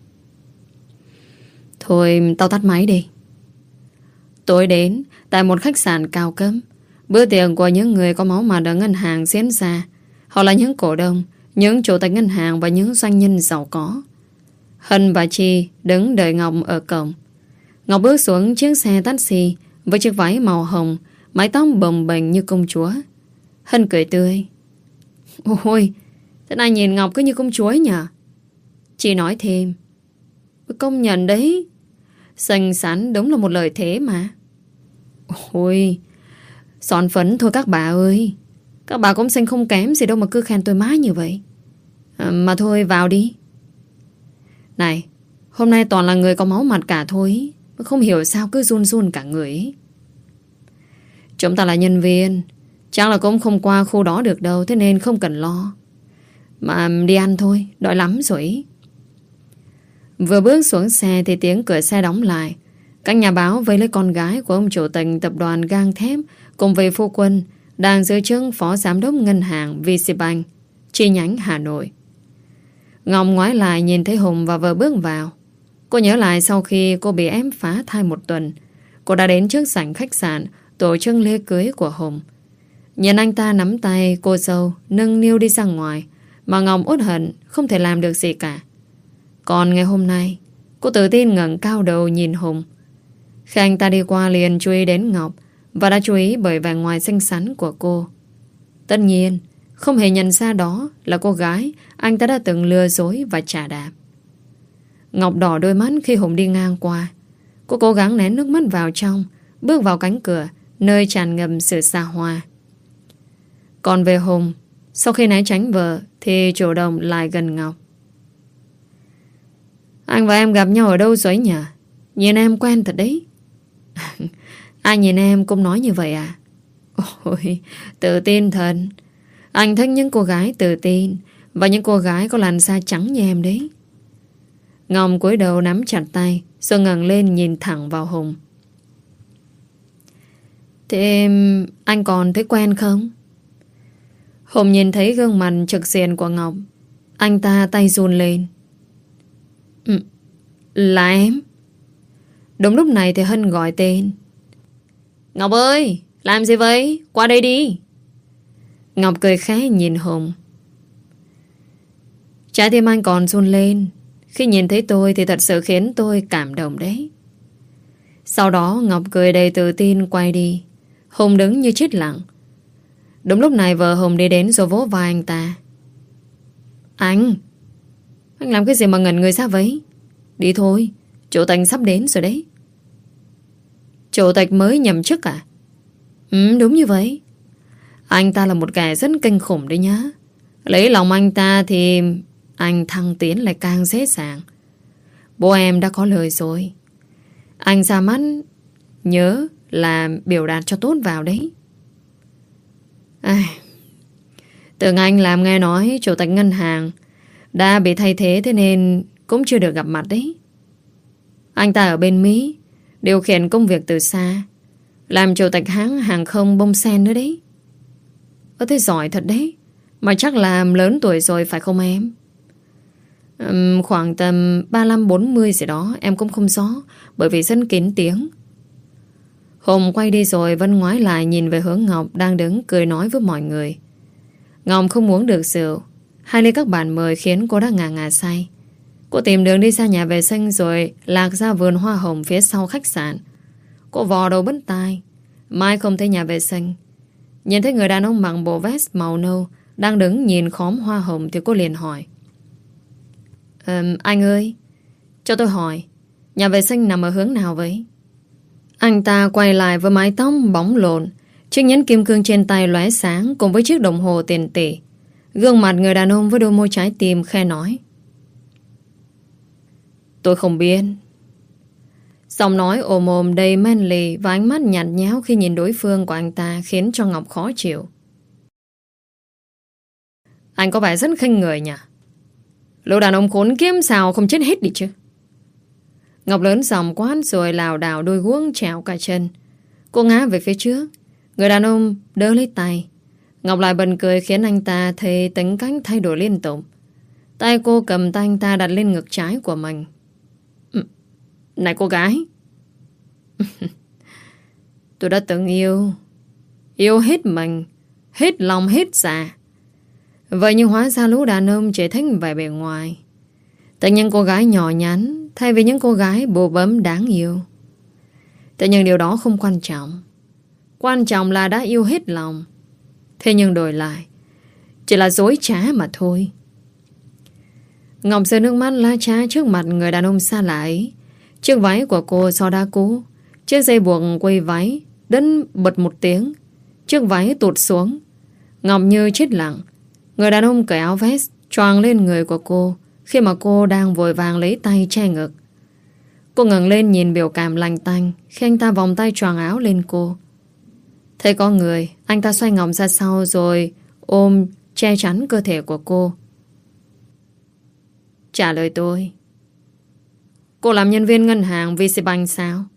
Thôi tao tắt máy đi. Tối đến tại một khách sạn cao cấp, bữa tiệc của những người có máu mặt ở ngân hàng diễn ra. Họ là những cổ đông, những chủ tịch ngân hàng và những doanh nhân giàu có. Hân và Chi đứng đợi Ngọc ở cổng. Ngọc bước xuống chiếc xe taxi với chiếc váy màu hồng, mái tóc bồng bềnh như công chúa. Hân cười tươi. Ôi, thế này nhìn Ngọc cứ như công chúa ấy nhỉ? Chị nói thêm. Công nhận đấy, xinh xắn đúng là một lời thế mà. Ôi, son phấn thôi các bà ơi. Các bà cũng xinh không kém gì đâu mà cứ khen tôi mãi như vậy. À, mà thôi vào đi. Này, hôm nay toàn là người có máu mặt cả thôi. Không hiểu sao cứ run run cả người ấy. Chúng ta là nhân viên, chắc là cũng không qua khu đó được đâu, thế nên không cần lo. Mà đi ăn thôi, đói lắm rồi ấy. Vừa bước xuống xe thì tiếng cửa xe đóng lại. Các nhà báo với lấy con gái của ông chủ tịch tập đoàn gang thép cùng với phu quân đang giữ chức phó giám đốc ngân hàng vê xê Bank chi nhánh Hà Nội. Ngọc ngoái lại nhìn thấy Hùng và vợ bước vào. Cô nhớ lại sau khi cô bị ém phá thai một tuần, cô đã đến trước sảnh khách sạn tổ chức lễ cưới của Hùng. Nhìn anh ta nắm tay cô dâu nâng niu đi ra ngoài, mà Ngọc uất hận không thể làm được gì cả. Còn ngày hôm nay, cô tự tin ngẩng cao đầu nhìn Hùng. Khi anh ta đi qua liền chú ý đến Ngọc, và đã chú ý bởi vẻ ngoài xinh xắn của cô. Tất nhiên, không hề nhận ra đó là cô gái anh ta đã từng lừa dối và trả đạp. Ngọc đỏ đôi mắt khi Hùng đi ngang qua. Cô cố gắng nén nước mắt vào trong, bước vào cánh cửa nơi tràn ngập sự xa hoa. Còn về Hùng, sau khi né tránh vợ thì chủ động lại gần Ngọc. Anh và em gặp nhau ở đâu rồi nhỉ? Nhìn em quen thật đấy. Ai nhìn em cũng nói như vậy à? Ôi, tự tin thật. Anh thích những cô gái tự tin và những cô gái có làn da trắng như em đấy. Ngọc cúi đầu nắm chặt tay, rồi ngẩng lên nhìn thẳng vào Hùng. Thế em, anh còn thấy quen không? Hùng nhìn thấy gương mặt trực diện của Ngọc. Anh ta tay run lên. Ừ, là em. Đúng lúc này thì Hân gọi tên. Ngọc ơi, làm gì vậy? Qua đây đi. Ngọc cười khẽ nhìn Hùng. Trái tim anh còn run lên. Khi nhìn thấy tôi thì thật sự khiến tôi cảm động đấy. Sau đó Ngọc cười đầy tự tin quay đi. Hùng đứng như chết lặng. Đúng lúc này vợ Hùng đi đến rồi vỗ vai anh ta. Anh Anh làm cái gì mà ngẩn người ra vậy? Đi thôi, chủ tịch sắp đến rồi đấy. Chủ tịch mới nhậm chức à? Ừ, đúng như vậy. Anh ta là một kẻ rất kinh khủng đấy nhá. Lấy lòng anh ta thì anh thăng tiến lại càng dễ dàng. Bố em đã có lời rồi. Anh ra mắt nhớ là biểu đạt cho tốt vào đấy. À, tưởng anh làm nghe nói chủ tịch ngân hàng đã bị thay thế, thế nên cũng chưa được gặp mặt đấy. Anh ta ở bên Mỹ, điều khiển công việc từ xa, làm chủ tịch hãng hàng không bông sen nữa đấy. Ơ thế giỏi thật đấy. Mà chắc là lớn tuổi rồi phải không em? Uhm, khoảng tầm ba mươi lăm bốn mươi gì đó. Em cũng không rõ, bởi vì rất kín tiếng. Hùng quay đi rồi Vân ngoái lại nhìn về hướng Ngọc đang đứng cười nói với mọi người. Ngọc không uống được rượu. Hai ly các bạn mời khiến cô đã ngà ngà say. Cô tìm đường đi ra nhà vệ sinh rồi lạc ra vườn hoa hồng phía sau khách sạn. Cô vò đầu bứt tai, mãi không thấy nhà vệ sinh. Nhìn thấy người đàn ông mặc bộ vest màu nâu đang đứng nhìn khóm hoa hồng thì cô liền hỏi. Ờ, anh ơi, cho tôi hỏi, nhà vệ sinh nằm ở hướng nào vậy? Anh ta quay lại với mái tóc bóng lộn, chiếc nhẫn kim cương trên tay lóe sáng cùng với chiếc đồng hồ tiền tỷ. Gương mặt người đàn ông với đôi môi trái tim khe nói. Tôi không biết. Giọng nói ồm ồm đầy man lì và ánh mắt nhạt nhẽo khi nhìn đối phương của anh ta khiến cho Ngọc khó chịu. Anh có vẻ rất khinh người nhỉ? Lũ đàn ông khốn kiếp sao không chết hết đi chứ? Ngọc lớn giọng quát rồi lảo đảo đôi guốc trèo cả chân. Cô ngã về phía trước. Người đàn ông đỡ lấy tay. Ngọc lại bật cười khiến anh ta thấy tính cách thay đổi liên tục. Tay cô cầm tay anh ta đặt lên ngực trái của mình. Này cô gái. Tôi đã từng yêu. Yêu hết mình. Hết lòng hết dạ. Vậy nhưng hóa ra lũ đàn ông chỉ thích vẻ bề ngoài. Tại những cô gái nhỏ nhắn thay vì những cô gái bồ bấm đáng yêu. Tại nhưng điều đó không quan trọng. Quan trọng là đã yêu hết lòng. Thế nhưng đổi lại chỉ là dối trá mà thôi. Ngọc rơi nước mắt la trá trước mặt người đàn ông xa lạ ấy. Chiếc váy của cô so đá cũ. Chiếc dây buộc quây váy đứt bật một tiếng. Chiếc váy tụt xuống. Ngọc như chết lặng. Người đàn ông cởi áo vest choàng lên người của cô khi mà cô đang vội vàng lấy tay che ngực. Cô ngẩng lên nhìn biểu cảm lành tanh khi anh ta vòng tay choàng áo lên cô. Thấy có người, anh ta xoay Ngọc ra sau rồi ôm che chắn cơ thể của cô. Trả lời tôi. Cô làm nhân viên ngân hàng vê xê Bank sao?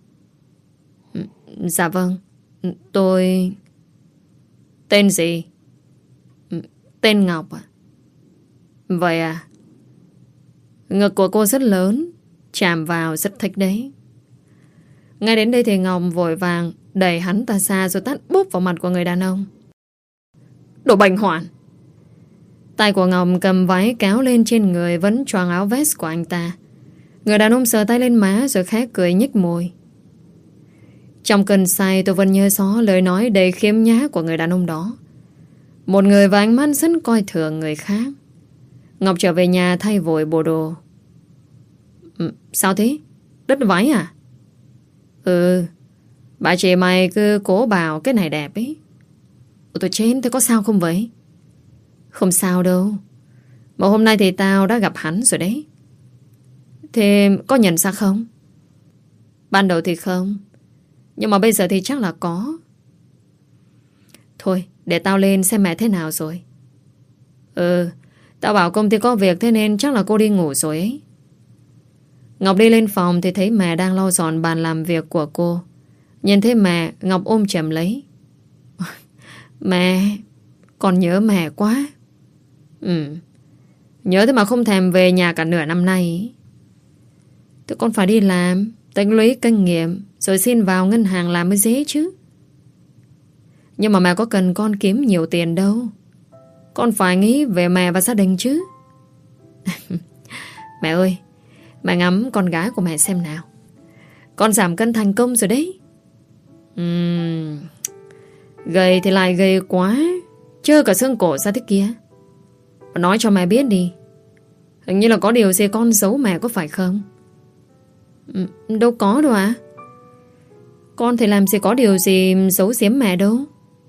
Dạ vâng. Tôi... Tên gì? Tên Ngọc à? Vậy à? Ngực của cô rất lớn, chạm vào rất thích đấy. Ngay đến đây thì Ngọc vội vàng đẩy hắn ta xa rồi tát bốp vào mặt của người đàn ông. Đồ bệnh hoạn! Tay của Ngọc cầm váy kéo lên trên người vẫn choàng áo vest của anh ta. Người đàn ông sờ tay lên má rồi khẽ cười nhếch môi. Trong cơn say tôi vẫn nhớ rõ lời nói đầy khiếm nhã của người đàn ông đó. Một người và ánh mắt rất coi thường người khác. Ngọc trở về nhà thay vội bộ đồ. Ừ, sao thế? Đứt váy à? Ừ, bà chị mày cứ cố bảo cái này đẹp ấy. Tôi chết, thế có sao không vậy? Không sao đâu. Mà hôm nay thì tao đã gặp hắn rồi đấy. Thế có nhận ra không? Ban đầu thì không. Nhưng mà bây giờ thì chắc là có. Thôi, để tao lên xem mẹ thế nào rồi. Ừ, tao bảo công ty có việc thế nên chắc là cô đi ngủ rồi ấy. Ngọc đi lên phòng thì thấy mẹ đang lau dọn bàn làm việc của cô. Nhìn thấy mẹ, Ngọc ôm chầm lấy. Mẹ, con nhớ mẹ quá. Ừ, nhớ thế mà không thèm về nhà cả nửa năm nay. Tụi con phải đi làm, tích lũy kinh nghiệm, rồi xin vào ngân hàng làm mới dễ chứ. Nhưng mà mẹ có cần con kiếm nhiều tiền đâu. Con phải nghĩ về mẹ và gia đình chứ. Mẹ ơi, mẹ ngắm con gái của mẹ xem nào. Con giảm cân thành công rồi đấy. uhm, Gầy thì lại gầy quá, trơ cả xương cổ ra thế kia. Nói cho mẹ biết đi. Hình như là có điều gì con giấu mẹ có phải không? Ừ, đâu có đâu ạ. Con thì làm gì có điều gì giấu giếm mẹ đâu.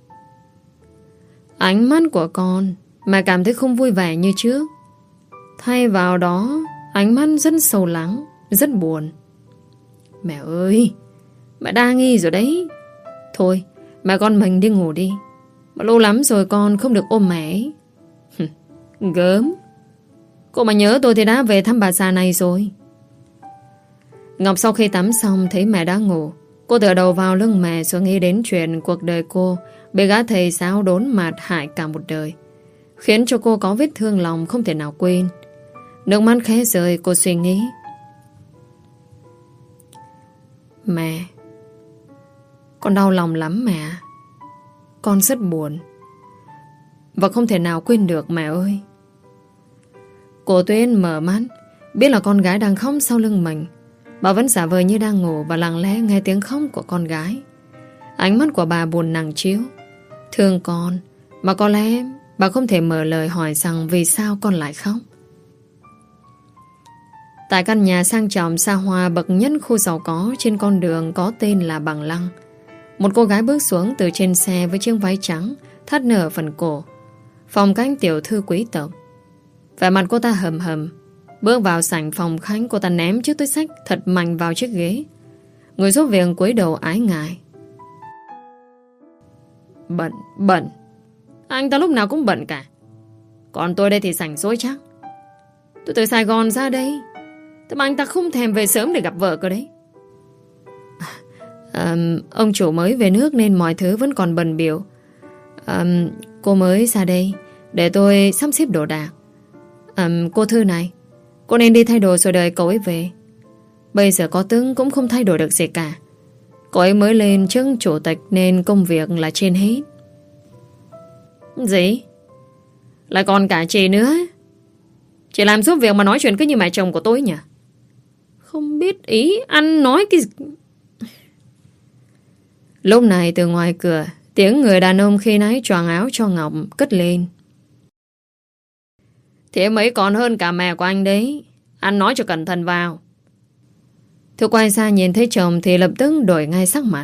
Ánh mắt của con mẹ cảm thấy không vui vẻ như trước. Thay vào đó ánh mắt rất sâu lắng, rất buồn. Mẹ ơi, mẹ đa nghi rồi đấy. Thôi, mẹ con mình đi ngủ đi. Mà lâu lắm rồi con không được ôm mẹ ấy. Gớm. Cô mà nhớ tôi thì đã về thăm bà già này rồi. Ngọc sau khi tắm xong thấy mẹ đã ngủ. Cô tựa đầu vào lưng mẹ rồi nghĩ đến chuyện cuộc đời cô bị gã thầy giáo đốn mạt hại cả một đời, khiến cho cô có vết thương lòng không thể nào quên. Nước mắt khẽ rơi, cô suy nghĩ. Mẹ, con đau lòng lắm mẹ. Con rất buồn và không thể nào quên được mẹ ơi. Cô Tuyết mở mắt, biết là con gái đang khóc sau lưng mình. Bà vẫn giả vờ như đang ngủ và lặng lẽ nghe tiếng khóc của con gái. Ánh mắt của bà buồn nặng trĩu, thương con, mà có lẽ bà không thể mở lời hỏi rằng vì sao con lại khóc. Tại căn nhà sang trọng xa hoa bậc nhất khu giàu có trên con đường có tên là Bằng Lăng, một cô gái bước xuống từ trên xe với chiếc váy trắng thắt nở phần cổ, phong cách tiểu thư quý tộc. Vẻ mặt cô ta hầm hầm, Bước vào sảnh phòng khách, cô ta ném chiếc túi xách thật mạnh vào chiếc ghế. Người giúp việc cúi đầu ái ngại. Bận, bận. Anh ta lúc nào cũng bận cả. Còn tôi đây thì rảnh rỗi chắc. Tôi từ Sài Gòn ra đây, thế mà anh ta không thèm về sớm để gặp vợ cơ đấy. à, Ông chủ mới về nước nên mọi thứ vẫn còn bận bịu. à, Cô mới ra đây để tôi sắp xếp đồ đạc. à, Cô Thư này, cô nên đi thay đồ rồi đợi cậu ấy về. Bây giờ có tướng cũng không thay đổi được gì cả. Cậu ấy mới lên chức chủ tịch nên công việc là trên hết. Gì? Lại còn cả chị nữa? Chị làm giúp việc mà nói chuyện cứ như mẹ chồng của tôi nhỉ? Không biết ý ăn nói cái gì. Lúc này từ ngoài cửa, tiếng người đàn ông khi nãy choàng áo cho Ngọc cất lên. Thế em ấy còn hơn cả mẹ của anh đấy. Anh nói cho cẩn thận vào. Thư quay ra nhìn thấy chồng thì lập tức đổi ngay sắc mặt.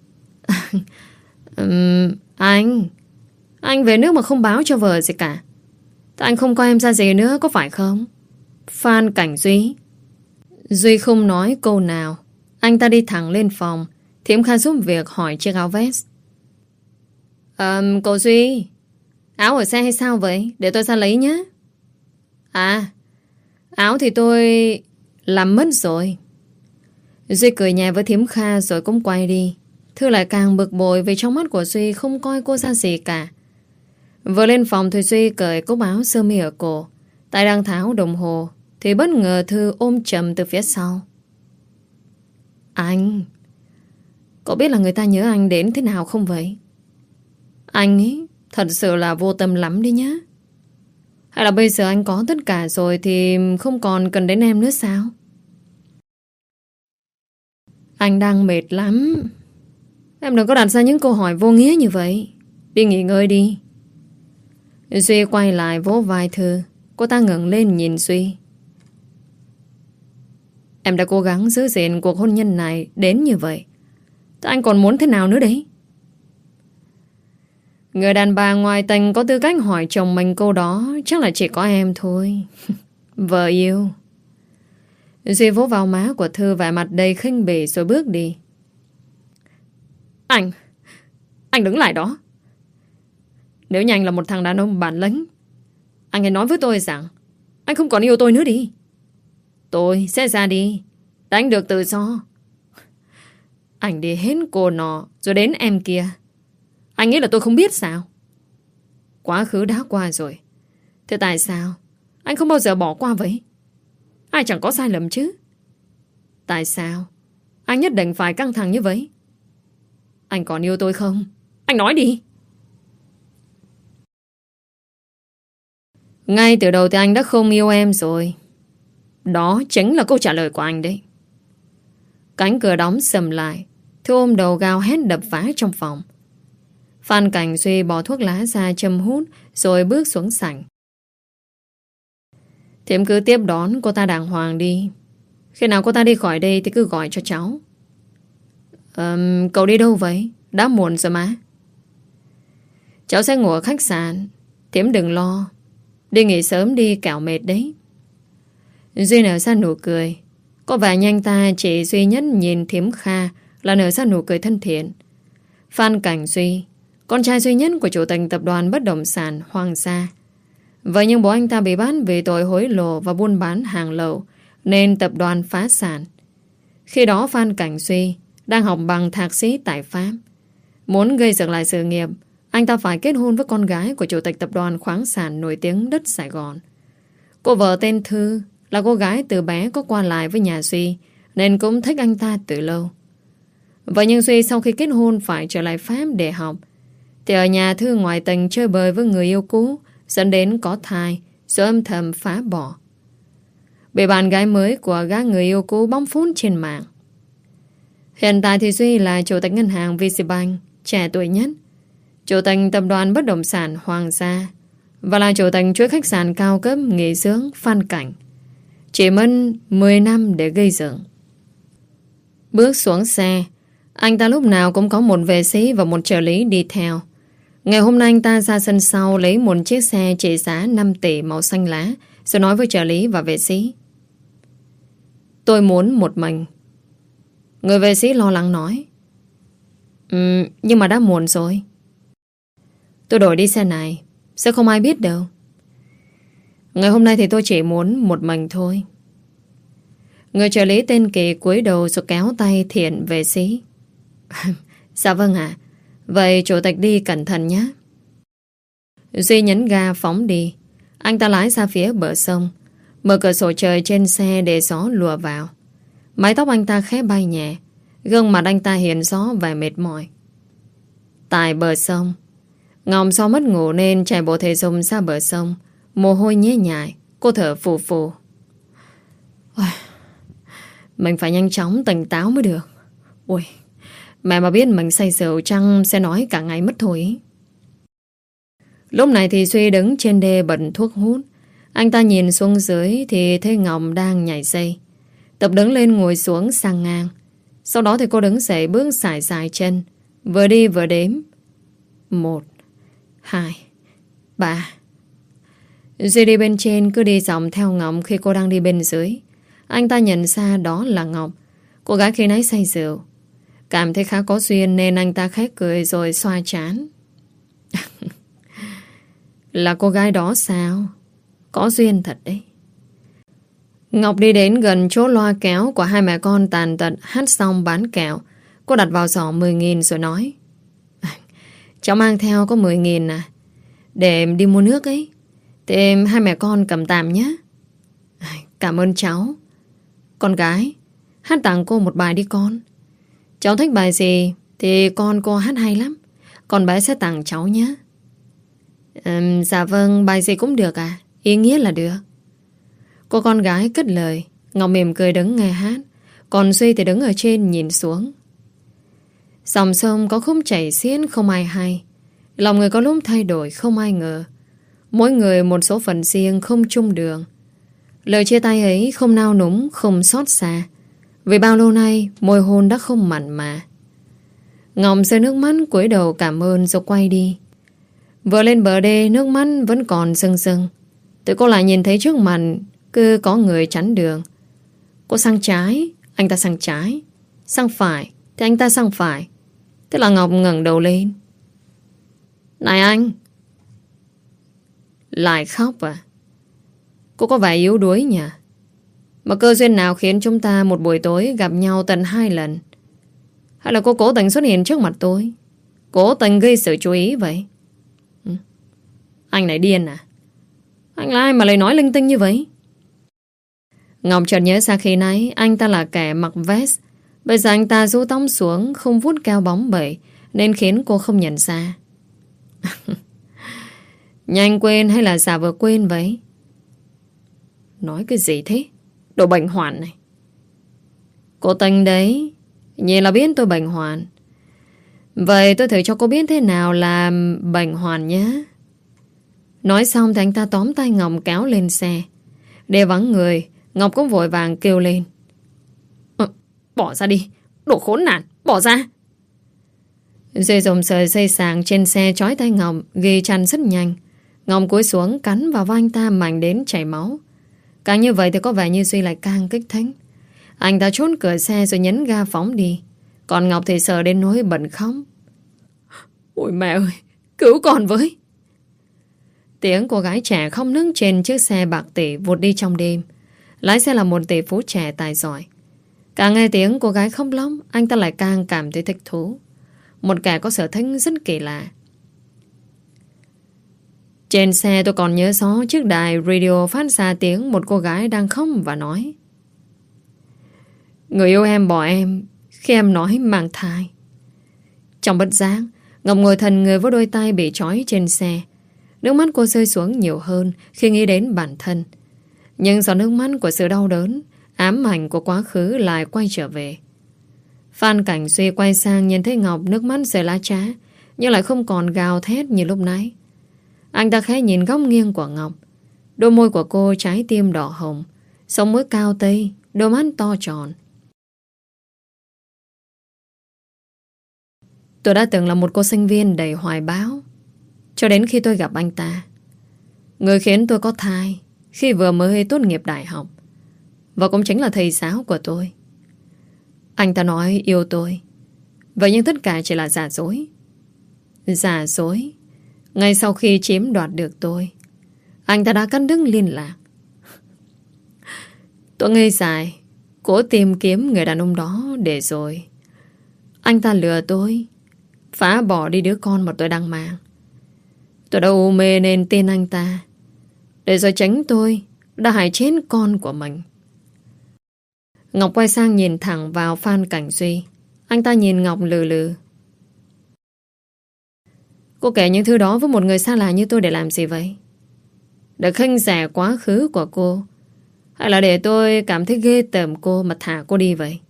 um, Anh Anh về nước mà không báo cho vợ gì cả. Thế anh không coi em ra gì nữa có phải không? Phan Cảnh Duy. Duy không nói câu nào. Anh ta đi thẳng lên phòng. Thiểm Kha giúp việc hỏi chiếc áo vest. um, Cô Duy, áo ở xe hay sao vậy? Để tôi ra lấy nhé. À, áo thì tôi làm mất rồi. Duy cười nhẹ với Thiểm Kha rồi cũng quay đi. Thư lại càng bực bội vì trong mắt của Duy không coi cô ra gì cả. Vừa lên phòng thì Duy cởi cúc áo sơ mi ở cổ, tay đang tháo đồng hồ thì bất ngờ Thư ôm chầm từ phía sau. Anh, cậu biết là người ta nhớ anh đến thế nào không vậy? Anh ấy thật sự là vô tâm lắm đi nhá. Hay là bây giờ anh có tất cả rồi thì không còn cần đến em nữa sao? Anh đang mệt lắm. Em đừng có đặt ra những câu hỏi vô nghĩa như vậy. Đi nghỉ ngơi đi. Duy quay lại vỗ vai Thư. Cô ta ngẩng lên nhìn Duy. Em đã cố gắng giữ gìn cuộc hôn nhân này đến như vậy. Thế anh còn muốn thế nào nữa đấy? Người đàn bà ngoài tình có tư cách hỏi chồng mình câu đó chắc là chỉ có em thôi. Vợ yêu. Duy vỗ vào má của Thư vẻ mặt đầy khinh bỉ rồi bước đi. Anh Anh đứng lại đó. Nếu như anh là một thằng đàn ông bản lĩnh, anh hãy nói với tôi rằng anh không còn yêu tôi nữa đi. Tôi sẽ ra đi, đánh được tự do. Anh đi hết cô nọ rồi đến em kia. Anh nghĩ là tôi không biết sao? Quá khứ đã qua rồi. Thế tại sao anh không bao giờ bỏ qua vậy? Ai chẳng có sai lầm chứ. Tại sao anh nhất định phải căng thẳng như vậy? Anh còn yêu tôi không? Anh nói đi. Ngay từ đầu thì anh đã không yêu em rồi. Đó chính là câu trả lời của anh đấy. Cánh cửa đóng sầm lại. Thư ôm đầu gào hét đập phá trong phòng. Phan Cảnh Duy bỏ thuốc lá ra châm hút rồi bước xuống sảnh. Thiểm cứ tiếp đón cô ta đàng hoàng đi. Khi nào cô ta đi khỏi đây thì cứ gọi cho cháu. um, Cậu đi đâu vậy? Đã muộn rồi mà. Cháu sẽ ngủ ở khách sạn. Thiểm đừng lo. Đi nghỉ sớm đi kẻo mệt đấy. Duy nở ra nụ cười. Có vẻ nhanh ta chỉ duy nhất nhìn Thiểm Kha là nở ra nụ cười thân thiện. Phan Cảnh Duy, con trai duy nhất của chủ tịch tập đoàn bất động sản Hoàng Gia. Vậy nhưng bố anh ta bị bắt vì tội hối lộ và buôn bán hàng lậu nên tập đoàn phá sản. Khi đó Phan Cảnh Duy đang học bằng thạc sĩ tại Pháp. Muốn gây dựng lại sự nghiệp, anh ta phải kết hôn với con gái của chủ tịch tập đoàn khoáng sản nổi tiếng đất Sài Gòn. Cô vợ tên Thư là cô gái từ bé có qua lại với nhà Duy nên cũng thích anh ta từ lâu. Vậy nhưng Duy sau khi kết hôn phải trở lại Pháp để học thì ở nhà Thư ngoại tình chơi bời với người yêu cũ dẫn đến có thai rồi âm thầm phá bỏ. Bị bạn gái mới của gã người yêu cũ bóng phun trên mạng. Hiện tại thì Duy là chủ tịch ngân hàng vê xê Bank trẻ tuổi nhất, chủ tịch tập đoàn bất động sản Hoàng Gia và là chủ tịch chuỗi khách sạn cao cấp nghỉ dưỡng Phan Cảnh. Chỉ mất mười năm để gây dựng. Bước xuống xe, anh ta lúc nào cũng có một vệ sĩ và một trợ lý đi theo. Ngày hôm nay anh ta ra sân sau lấy một chiếc xe trị giá năm tỷ màu xanh lá rồi nói với trợ lý và vệ sĩ. Tôi muốn một mình. Người vệ sĩ lo lắng nói. Ừ, nhưng mà đã muộn rồi. Tôi đổi đi xe này, sẽ không ai biết đâu. Ngày hôm nay thì tôi chỉ muốn một mình thôi. Người trợ lý tên Kỳ cúi đầu rồi kéo tay Thiện vệ sĩ. Dạ vâng ạ. Vậy chủ tịch đi cẩn thận nhé. Duy nhấn ga phóng đi. Anh ta lái ra phía bờ sông, mở cửa sổ trời trên xe để gió lùa vào. Mái tóc anh ta khẽ bay nhẹ, gương mặt anh ta hiện rõ vẻ mệt mỏi. Tại bờ sông, Ngọc do mất ngủ nên chạy bộ thể dục ra bờ sông. Mồ hôi nhễ nhại, cô thở phù phù. Mình phải nhanh chóng tỉnh táo mới được. Ui, mẹ mà biết mình say rượu chăng sẽ nói cả ngày mất thôi ý. Lúc này thì Duy đứng trên đê bật thuốc hút. Anh ta nhìn xuống dưới thì thấy Ngọc đang nhảy dây. Tập đứng lên ngồi xuống sang ngang. Sau đó thì cô đứng dậy bước sải sải chân, vừa đi vừa đếm. Một, hai, ba. Duy đi bên trên cứ đi dòng theo Ngọc khi cô đang đi bên dưới. Anh ta nhận ra đó là Ngọc, cô gái khi nãy say rượu. Cảm thấy khá có duyên nên anh ta khẽ cười rồi xoa trán. Là cô gái đó sao? Có duyên thật đấy. Ngọc đi đến gần chỗ loa kéo của hai mẹ con tàn tật hát xong bán kẹo. Cô đặt vào giỏ mười nghìn rồi nói. Cháu mang theo có mười nghìn à? Để em đi mua nước ấy. Thì em hai mẹ con cầm tạm nhé. Cảm ơn cháu. Con gái, hát tặng cô một bài đi con. Cháu thích bài gì thì con cô hát hay lắm. Con bé sẽ tặng cháu nhé. um, Dạ vâng, bài gì cũng được à? Ý nghĩa là được. Cô con gái cất lời. Ngọc mỉm cười đứng nghe hát. Còn Duy thì đứng ở trên nhìn xuống. Dòng sông có khúc chảy xiết không ai hay. Lòng người có lúc thay đổi không ai ngờ. Mỗi người một số phận riêng không chung đường. Lời chia tay ấy không nao núng, không xót xa. Vì bao lâu nay môi hôn đã không mặn mà. Ngọc rơi nước mắt cúi đầu cảm ơn rồi quay đi. Vừa lên bờ đê nước mắt vẫn còn rưng rưng. Tự cô lại nhìn thấy trước mặt cứ có người chắn đường. Cô sang trái, anh ta sang trái. Sang phải thì anh ta sang phải. Thế là Ngọc ngẩng đầu lên. Này anh! Lại khóc à? Cô có vẻ yếu đuối nhỉ? Mà cơ duyên nào khiến chúng ta một buổi tối gặp nhau tận hai lần? Hay là cô cố tình xuất hiện trước mặt tôi, cố tình gây sự chú ý vậy? ừ. Anh này điên à? Anh là ai mà lại nói linh tinh như vậy? Ngọc chợt nhớ ra khi nãy anh ta là kẻ mặc vest. Bây giờ anh ta rũ tóc xuống, không vuốt keo bóng bẩy, nên khiến cô không nhận ra. Nhanh quên hay là giả vờ quên vậy? Nói cái gì thế? Đồ bệnh hoạn này. Cô tình đấy. Nhìn là biết tôi bệnh hoạn. Vậy tôi thử cho cô biết thế nào là bệnh hoạn nhé. Nói xong thì anh ta tóm tay Ngọc kéo lên xe. Để vắng người, Ngọc cũng vội vàng kêu lên. ờ, Bỏ ra đi. Đồ khốn nạn, bỏ ra. Duy dùng sợi dây sàng trên xe trói tay Ngọc, ghi chặt rất nhanh. Ngọc cúi xuống cắn vào vai anh ta mạnh đến chảy máu. Càng như vậy thì có vẻ như Duy lại càng kích thích. Anh ta chốt cửa xe rồi nhấn ga phóng đi. Còn Ngọc thì sợ đến nỗi bật khóc. Ôi mẹ ơi, cứu con với. Tiếng cô gái trẻ khóc nức trên chiếc xe bạc tỷ vụt đi trong đêm. Lái xe là một tỷ phú trẻ tài giỏi. Càng nghe tiếng cô gái khóc lóc, anh ta lại càng cảm thấy thích thú. Một kẻ có sở thích rất kỳ lạ. Trên xe tôi còn nhớ rõ chiếc đài radio phát ra tiếng một cô gái đang khóc và nói. Người yêu em bỏ em khi em nói mang thai. Trong bất giác, Ngọc ngồi thần người với đôi tay bị trói trên xe. Nước mắt cô rơi xuống nhiều hơn khi nghĩ đến bản thân. Nhưng giọt nước mắt của sự đau đớn, ám ảnh của quá khứ lại quay trở về. Phan Cảnh Duy quay sang nhìn thấy Ngọc nước mắt rơi lá trá, nhưng lại không còn gào thét như lúc nãy. Anh ta khẽ nhìn góc nghiêng của Ngọc. Đôi môi của cô trái tim đỏ hồng, sống mũi cao tây, đôi mắt to tròn. Tôi đã từng là một cô sinh viên đầy hoài bão, cho đến khi tôi gặp anh ta, người khiến tôi có thai khi vừa mới tốt nghiệp đại học. và cũng chính là thầy giáo của tôi. Anh ta nói yêu tôi. Vậy nhưng tất cả chỉ là giả dối. Giả dối. Ngay sau khi chiếm đoạt được tôi, anh ta đã cắt đứt liên lạc. Tôi ngây dại, cố tìm kiếm người đàn ông đó. Để rồi anh ta lừa tôi, phá bỏ đi đứa con mà tôi đang mang. Tôi đã u mê nên tin anh ta. Để rồi tránh tôi đã hại chết con của mình. Ngọc quay sang nhìn thẳng vào Phan Cảnh Duy. Anh ta nhìn Ngọc lừ lừ. Cô kể những thứ đó với một người xa lạ như tôi để làm gì vậy? Để khinh rẻ quá khứ của cô, hay là để tôi cảm thấy ghê tởm cô mà thả cô đi vậy?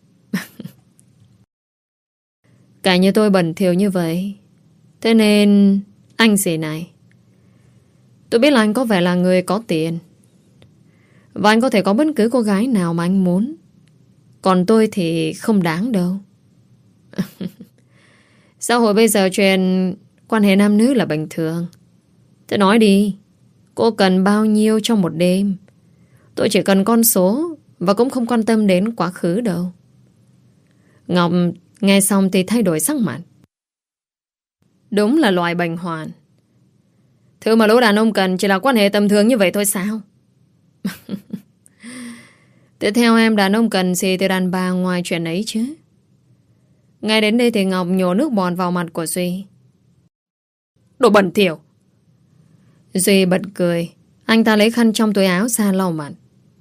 Cả như tôi bẩn thỉu như vậy. Thế nên anh gì này, tôi biết là anh có vẻ là người có tiền, và anh có thể có bất cứ cô gái nào mà anh muốn. Còn tôi thì không đáng đâu. Xã hội bây giờ chuyện quan hệ nam nữ là bình thường. Thế nói đi, cô cần bao nhiêu trong một đêm? Tôi chỉ cần con số, và cũng không quan tâm đến quá khứ đâu. Ngọc nghe xong thì thay đổi sắc mặt. Đúng là loại bệnh hoạn. Thứ mà lũ đàn ông cần chỉ là quan hệ tầm thường như vậy thôi sao? Tiếp theo em, đàn ông cần gì từ đàn bà ngoài chuyện ấy chứ? Ngay đến đây thì Ngọc nhổ nước bọt vào mặt của Duy. Đồ bẩn thỉu! Duy bật cười. Anh ta lấy khăn trong túi áo ra lau mặt.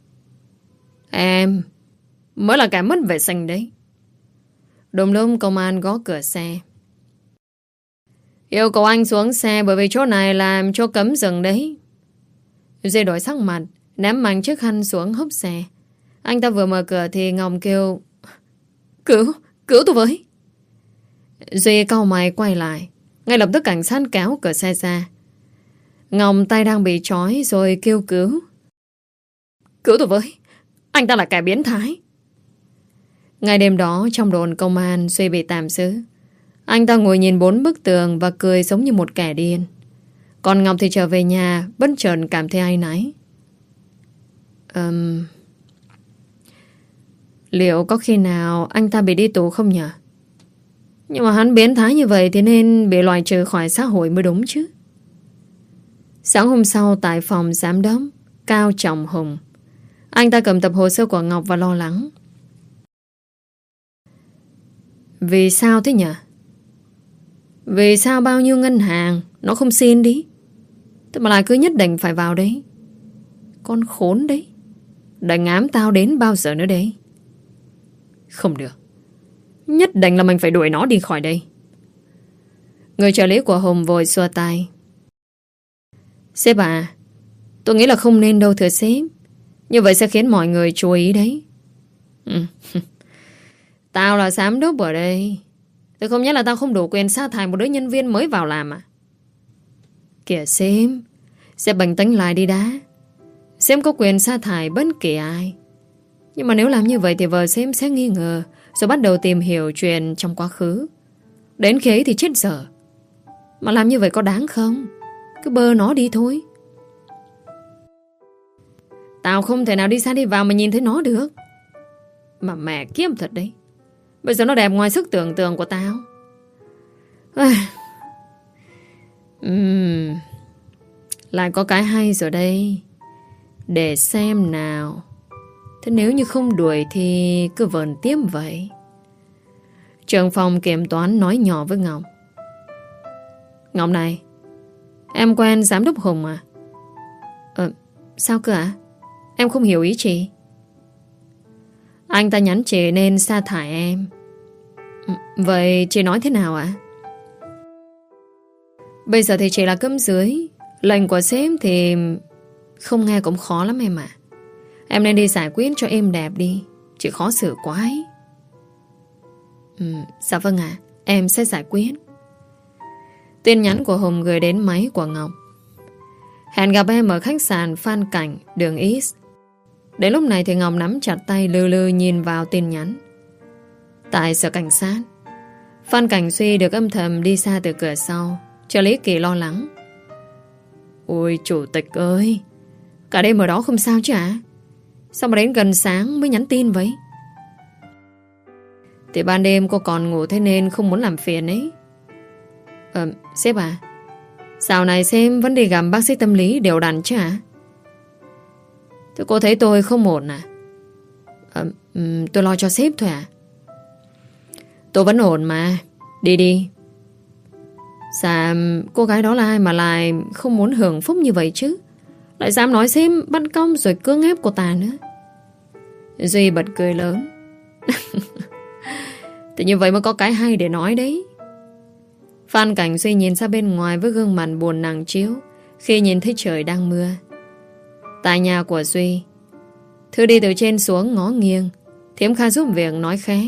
Em mới là kẻ mất vệ sinh đấy. Đúng lúc công an gõ cửa xe. Yêu cầu anh xuống xe bởi vì chỗ này làm chỗ cấm dừng đấy. Duy đổi sắc mặt, ném mạnh chiếc khăn xuống hốc xe. Anh ta vừa mở cửa thì Ngọc kêu: Cứu, cứu tôi với. Duy cau mày quay lại. Ngay lập tức cảnh sát kéo cửa xe ra. Ngọc tay đang bị trói rồi kêu cứu. Cứu tôi với, anh ta là kẻ biến thái. Ngày đêm đó trong đồn công an, Duy bị tạm giữ. Anh ta ngồi nhìn bốn bức tường và cười giống như một kẻ điên. Còn Ngọc thì trở về nhà bất chợt cảm thấy áy náy. um, Liệu có khi nào anh ta bị đi tù không nhỉ? Nhưng mà hắn biến thái như vậy thì nên bị loại trừ khỏi xã hội mới đúng chứ. Sáng hôm sau tại phòng giám đốc Cao Trọng Hùng, anh ta cầm tập hồ sơ của Ngọc và lo lắng. Vì sao thế nhỉ? Vì sao bao nhiêu ngân hàng nó không xin đi? Thế mà lại cứ nhất định phải vào đấy. Con khốn đấy, định ám tao đến bao giờ nữa đấy? Không được, nhất định là mình phải đuổi nó đi khỏi đây. Người trợ lý của Hùng vội xua tay. Sếp à, tôi nghĩ là không nên đâu thưa sếp. Như vậy sẽ khiến mọi người chú ý đấy. ừ. Tao là giám đốc ở đây. Tôi không nhớ là tao không đủ quyền sa thải một đứa nhân viên mới vào làm à? Kìa sếp, sếp bình tĩnh lại đi đã. Sếp có quyền sa thải bất kỳ ai. Nhưng mà nếu làm như vậy thì vợ sếp sẽ nghi ngờ, rồi bắt đầu tìm hiểu chuyện trong quá khứ. Đến khi ấy thì chết dở. Mà làm như vậy có đáng không? Cứ bơ nó đi thôi. Tao không thể nào đi ra đi vào mà nhìn thấy nó được. Mà mẹ kiếp thật đấy. Bây giờ nó đẹp ngoài sức tưởng tượng của tao. à. uhm. Lại có cái hay rồi đây. Để xem nào. Thế nếu như không đuổi thì cứ vờn tiếp vậy. Trưởng phòng kiểm toán nói nhỏ với Ngọc. Ngọc này, em quen giám đốc Hùng à? Ờ, sao cơ ạ? À? Em không hiểu ý chị. Anh ta nhắn chị nên sa thải em. Vậy chị nói thế nào ạ? À? Bây giờ thì chị là cấp dưới, lệnh của sếp thì không nghe cũng khó lắm em ạ. À. Em nên đi giải quyết cho êm đẹp đi. Chị khó xử quá ấy. Ừ, dạ vâng ạ, à, em sẽ giải quyết. Tin nhắn của Hùng gửi đến máy của Ngọc. Hẹn gặp em ở khách sạn Phan Cảnh, đường East. Đến lúc này thì Ngọc nắm chặt tay lư lư nhìn vào tin nhắn. Tại sở cảnh sát, Phan Cảnh Duy được âm thầm đi xa từ cửa sau. Trợ lý Kỳ lo lắng. Ôi chủ tịch ơi, cả đêm ở đó không sao chứ ạ? À? Sao mà đến gần sáng mới nhắn tin vậy? Thì ban đêm cô còn ngủ thế nên không muốn làm phiền ấy. Ờ, sếp à, dạo này sếp vẫn đi gặp bác sĩ tâm lý đều đặn chứ hả? Thế cô thấy tôi không ổn à? Ờ, um, tôi lo cho sếp thôi à? Tôi vẫn ổn mà. Đi đi. Dạ, cô gái đó là ai mà lại không muốn hưởng phúc như vậy chứ? Lại dám nói sếp bắt cóc rồi cưỡng ép cô ta nữa. Duy bật cười lớn. Thì như vậy mới có cái hay để nói đấy. Phan Cảnh Duy nhìn ra bên ngoài với gương mặt buồn nặng trĩu khi nhìn thấy trời đang mưa. Tại nhà của Duy, Thư đi từ trên xuống ngó nghiêng. Thiếm Kha giúp việc nói khẽ.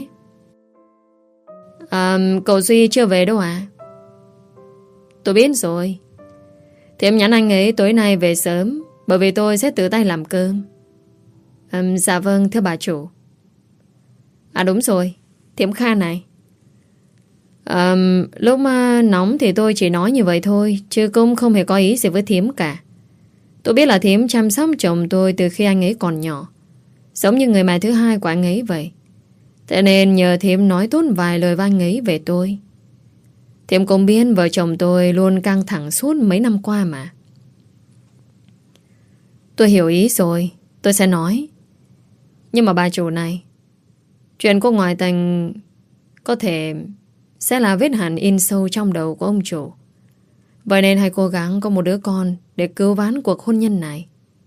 À, cậu Duy chưa về đâu à? Tôi biết rồi. Thiếm nhắn anh ấy tối nay về sớm, bởi vì tôi sẽ tự tay làm cơm. à, Dạ vâng thưa bà chủ. À đúng rồi, Thiếm Kha này, à, lúc mà nóng thì tôi chỉ nói như vậy thôi, chứ cũng không hề có ý gì với Thiếm cả. Tôi biết là Thiếm chăm sóc chồng tôi từ khi anh ấy còn nhỏ, giống như người mẹ thứ hai của anh ấy vậy. Thế nên nhờ Thiếm nói tốt vài lời với anh ấy về tôi. Thiếm cũng biết vợ chồng tôi luôn căng thẳng suốt mấy năm qua mà. Tôi hiểu ý rồi, tôi sẽ nói. Nhưng mà bà chủ này, chuyện cô ngoại tình có thể sẽ là vết hằn in sâu trong đầu của ông chủ. Vậy nên hãy cố gắng có một đứa con để cứu vãn cuộc hôn nhân này.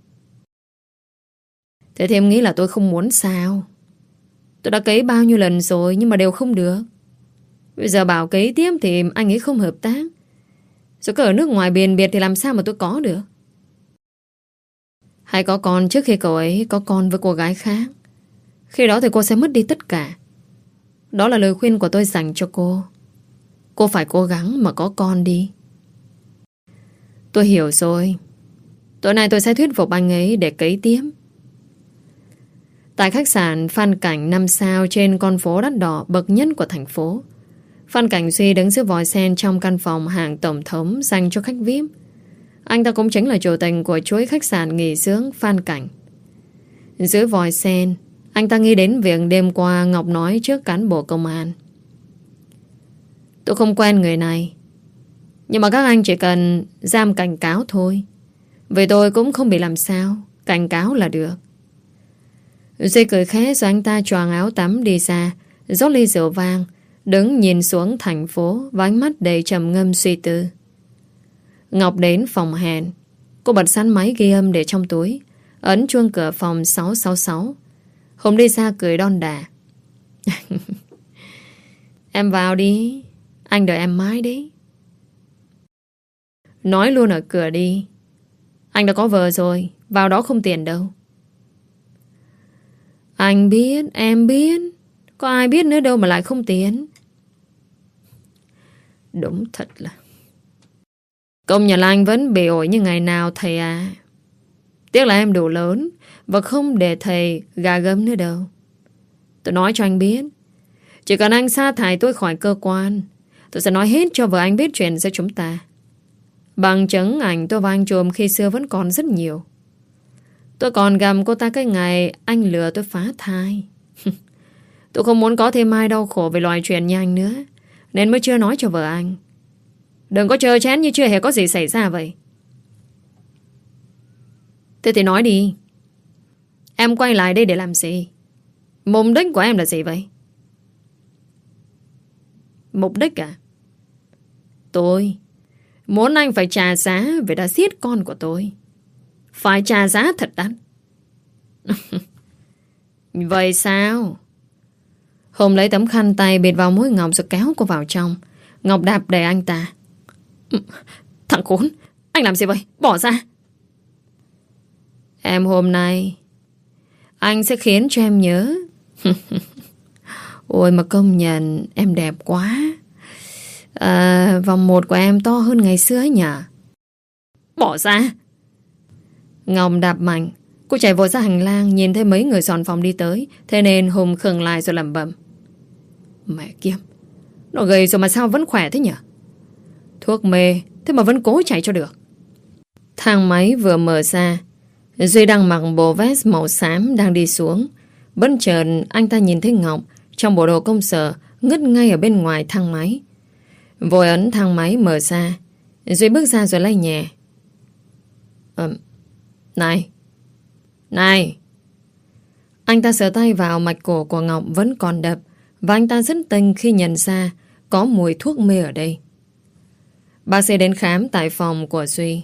Thế Thiếm nghĩ là tôi không muốn sao? Tôi đã cấy bao nhiêu lần rồi nhưng mà đều không được. Bây giờ bảo cấy tiếp thì anh ấy không hợp tác. Rồi cứ ở nước ngoài biền biệt thì làm sao mà tôi có được? Hãy có con trước khi cậu ấy có con với cô gái khác. Khi đó thì cô sẽ mất đi tất cả. Đó là lời khuyên của tôi dành cho cô. Cô phải cố gắng mà có con đi. Tôi hiểu rồi. Tối nay tôi sẽ thuyết phục anh ấy để cấy tiếp. Tại khách sạn Phan Cảnh năm sao trên con phố đắt đỏ bậc nhất của thành phố, Phan Cảnh Duy đứng giữa vòi sen trong căn phòng hạng tổng thống dành cho khách vi ai pi. Anh ta cũng chính là chủ tịch của chuỗi khách sạn nghỉ dưỡng Phan Cảnh. Dưới vòi sen, anh ta nghĩ đến việc đêm qua Ngọc nói trước cán bộ công an. Tôi không quen người này, nhưng mà các anh chỉ cần giam cảnh cáo thôi. Vì tôi cũng không bị làm sao. Cảnh cáo là được. Duy cười khẽ rồi anh ta choàng áo tắm đi ra, rót ly rượu vang, đứng nhìn xuống thành phố với ánh mắt đầy trầm ngâm suy tư. Ngọc đến phòng hẹn. Cô bật sẵn máy ghi âm để trong túi, ấn chuông cửa phòng sáu sáu sáu. Hùng đi ra cười đon đà. Em vào đi, anh đợi em mãi đấy. Nói luôn ở cửa đi. Anh đã có vợ rồi, vào đó không tiền đâu. Anh biết, em biết. Có ai biết nữa đâu mà lại không tiền. Đúng thật là. Công nhận là anh vẫn bề ổi như ngày nào thầy à. Tiếc là em đủ lớn và không để thầy gà gấm nữa đâu. Tôi nói cho anh biết, chỉ cần anh sa thải tôi khỏi cơ quan, tôi sẽ nói hết cho vợ anh biết chuyện giữa chúng ta. Bằng chứng ảnh tôi và anh chùm khi xưa vẫn còn rất nhiều. Tôi còn gặp cô ta cái ngày anh lừa tôi phá thai. Tôi không muốn có thêm ai đau khổ về loại chuyện như anh nữa, nên mới chưa nói cho vợ anh. Đừng có trơ chén như chưa hề có gì xảy ra vậy. Thế thì nói đi. Em quay lại đây để làm gì? Mục đích của em là gì vậy? Mục đích à? Tôi muốn anh phải trả giá vì đã giết con của tôi. Phải trả giá thật đắt. Vậy sao? Hùng lấy tấm khăn tay bịt vào mũi Ngọc rồi kéo cô vào trong. Ngọc đạp đẩy anh ta. Thằng khốn, anh làm gì vậy? Bỏ ra. Em hôm nay anh sẽ khiến cho em nhớ. Ôi mà công nhận em đẹp quá. À, vòng một của em to hơn ngày xưa ấy nhỉ? Bỏ ra. Ngọc đạp mạnh. Cô chạy vội ra hành lang, nhìn thấy mấy người dọn phòng đi tới, thế nên Hùng khựng lại rồi lẩm bẩm. Mẹ kiếp, nó gầy rồi mà sao vẫn khỏe thế nhỉ? Thuốc mê, thế mà vẫn cố chạy cho được. Thang máy vừa mở ra, Duy đang mặc bộ vest màu xám đang đi xuống. Bất chợt anh ta nhìn thấy Ngọc trong bộ đồ công sở ngất ngay ở bên ngoài thang máy. Vội ấn thang máy mở ra. Duy bước ra rồi lay nhẹ. Ờ, Này Này Anh ta sờ tay vào mạch cổ của Ngọc vẫn còn đập. Và anh ta rất tinh khi nhận ra có mùi thuốc mê ở đây. Bác sĩ đến khám tại phòng của Duy.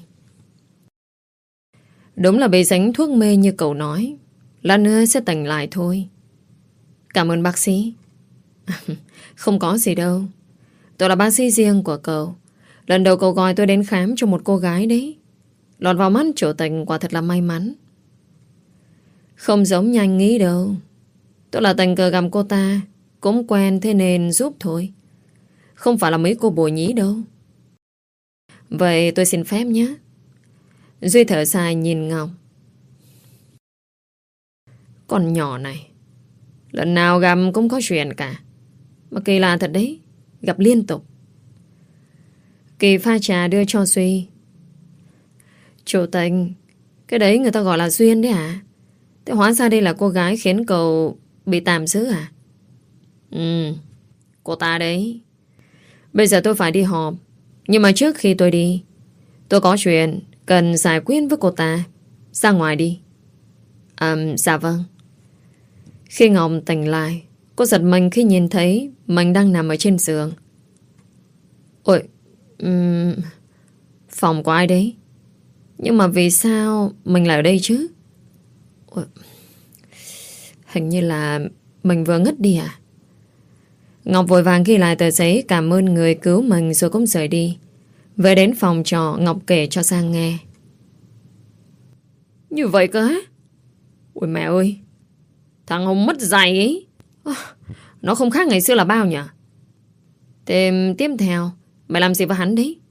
Đúng là bị dính thuốc mê như cậu nói. Lát nữa sẽ tỉnh lại thôi. Cảm ơn bác sĩ. Không có gì đâu. Tôi là bác sĩ riêng của cậu. Lần đầu cậu gọi tôi đến khám cho một cô gái đấy. Lọt vào mắt chủ tịch quả thật là may mắn. Không giống như anh nghĩ đâu. Tôi là tình cờ gặp cô ta. Cũng quen thế nên giúp thôi. Không phải là mấy cô bồ nhí đâu. Vậy tôi xin phép nhé. Duy thở dài nhìn Ngọc. Con nhỏ này, lần nào gặp cũng có chuyện cả. Mà kỳ lạ thật đấy. Gặp liên tục. Kỳ pha trà đưa cho Duy. Chủ tịch, cái đấy người ta gọi là duyên đấy à? Thế hóa ra đây là cô gái khiến cậu bị tạm giữ à? Ừ, cô ta đấy. Bây giờ tôi phải đi họp. Nhưng mà trước khi tôi đi, tôi có chuyện cần giải quyết với cô ta. Ra ngoài đi. À, dạ vâng. Khi Ngọc tỉnh lại, cô giật mình khi nhìn thấy mình đang nằm ở trên giường. Ôi, um, phòng của ai đấy? Nhưng mà vì sao mình lại ở đây chứ? Ôi, hình như là mình vừa ngất đi à? Ngọc vội vàng ghi lại tờ giấy cảm ơn người cứu mình rồi cũng rời đi. Về đến phòng trọ, Ngọc kể cho Giang nghe. Như vậy cơ á? Ôi mẹ ơi, thằng Hùng mất dạy ấy. Nó không khác ngày xưa là bao nhỉ? Thế tiếp theo mày làm gì với hắn đấy?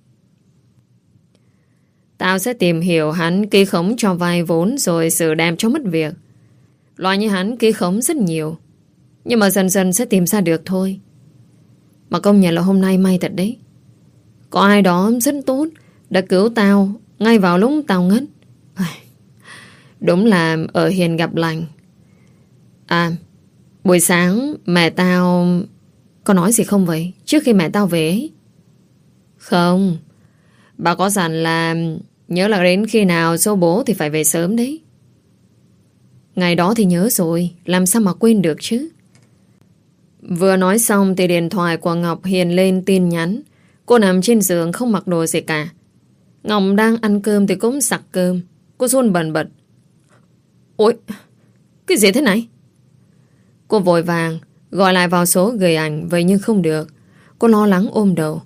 Tao sẽ tìm hiểu hắn ký khống cho vay vốn rồi xử đem cho mất việc. Loại như hắn ký khống rất nhiều. Nhưng mà dần dần sẽ tìm ra được thôi. Mà công nhận là hôm nay may thật đấy. Có ai đó rất tốt đã cứu tao ngay vào lúc tao ngất. Đúng là ở hiền gặp lành. À, buổi sáng mẹ tao có nói gì không vậy? Trước khi mẹ tao về ấy. Không. Bà có dặn là nhớ là đến khi nào số bố thì phải về sớm đấy. Ngày đó thì nhớ rồi. Làm sao mà quên được chứ? Vừa nói xong thì điện thoại của Ngọc hiện lên tin nhắn. Cô nằm trên giường không mặc đồ gì cả. Ngọc đang ăn cơm thì cũng sặc cơm. Cô run bần bật. Ôi, cái gì thế này? Cô vội vàng gọi lại vào số gửi ảnh. Vậy nhưng không được. Cô lo lắng ôm đầu.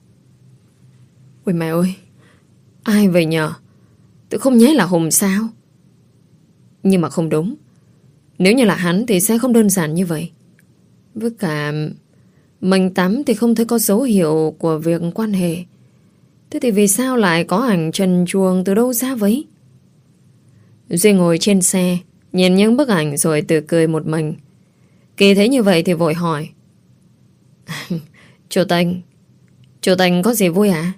Ôi mẹ ơi, ai vậy nhờ? Tôi không nhớ là Hùng sao? Nhưng mà không đúng. Nếu như là hắn thì sẽ không đơn giản như vậy. Với cả mình tắm thì không thấy có dấu hiệu của việc quan hệ. Thế thì vì sao lại có ảnh trần truồng từ đâu ra vậy? Duy ngồi trên xe nhìn những bức ảnh rồi tự cười một mình. Kỳ thấy như vậy thì vội hỏi. Chủ tịch Chủ tịch có gì vui à?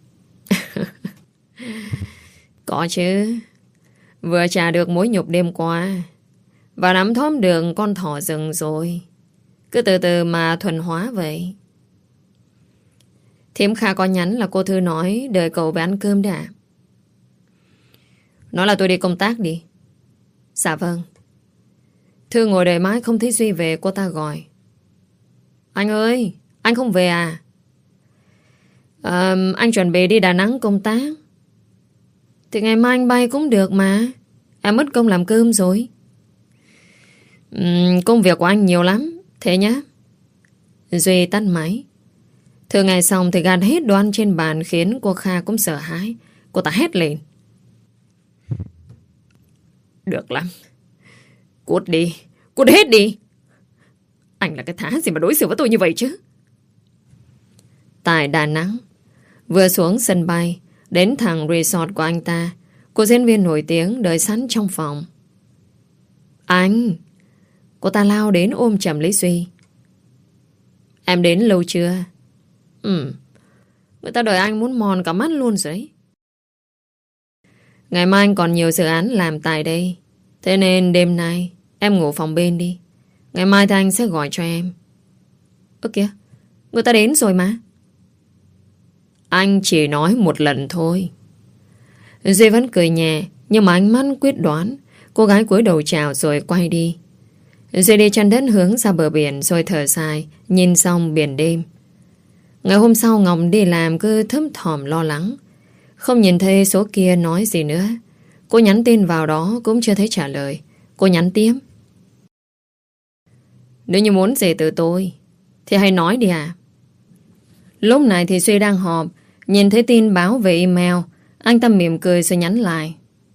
Có chứ. Vừa trả được mối nhục đêm qua và nắm thóm được con thỏ rừng rồi. Cứ từ từ mà thuần hóa vậy. Thím Kha có nhắn là cô Thư nói đợi cậu về ăn cơm đấy à? Nói là tôi đi công tác đi. Dạ vâng. Thư ngồi đợi mãi không thấy Duy về, cô ta gọi. Anh ơi, anh không về à? à Anh chuẩn bị đi Đà Nẵng công tác. Thì ngày mai anh bay cũng được mà. Em mất công làm cơm rồi. uhm, Công việc của anh nhiều lắm. Thế nhá. Duy tắt máy. Thư ngày xong thì gạt hết đồ ăn trên bàn khiến cô Kha cũng sợ hãi. Cô ta hét lên. Được lắm. Cút đi. Cút hết đi. Anh là cái thá gì mà đối xử với tôi như vậy chứ? Tại Đà Nẵng, vừa xuống sân bay đến thẳng resort của anh ta, cô diễn viên nổi tiếng đợi sẵn trong phòng. Anh. Cô ta lao đến ôm chầm lấy Duy. Em đến lâu chưa? Ừ. Người ta đợi anh muốn mòn cả mắt luôn rồi. Ngày mai anh còn nhiều dự án làm tại đây. Thế nên đêm nay em ngủ phòng bên đi. Ngày mai thì anh sẽ gọi cho em. Ơ kìa, người ta đến rồi mà. Anh chỉ nói một lần thôi. Duy vẫn cười nhẹ, nhưng mà ánh mắt quyết đoán. Cô gái cúi đầu chào rồi quay đi. Duy đi chân đất hướng ra bờ biển rồi thở dài, nhìn xong biển đêm. Ngày hôm sau Ngọc đi làm cứ thấp thỏm lo lắng. Không nhìn thấy số kia nói gì nữa. Cô nhắn tin vào đó cũng chưa thấy trả lời. Cô nhắn tiếp. Nếu như muốn gì từ tôi thì hãy nói đi à. Lúc này thì Duy đang họp, nhìn thấy tin báo về email. Anh ta mỉm cười rồi nhắn lại.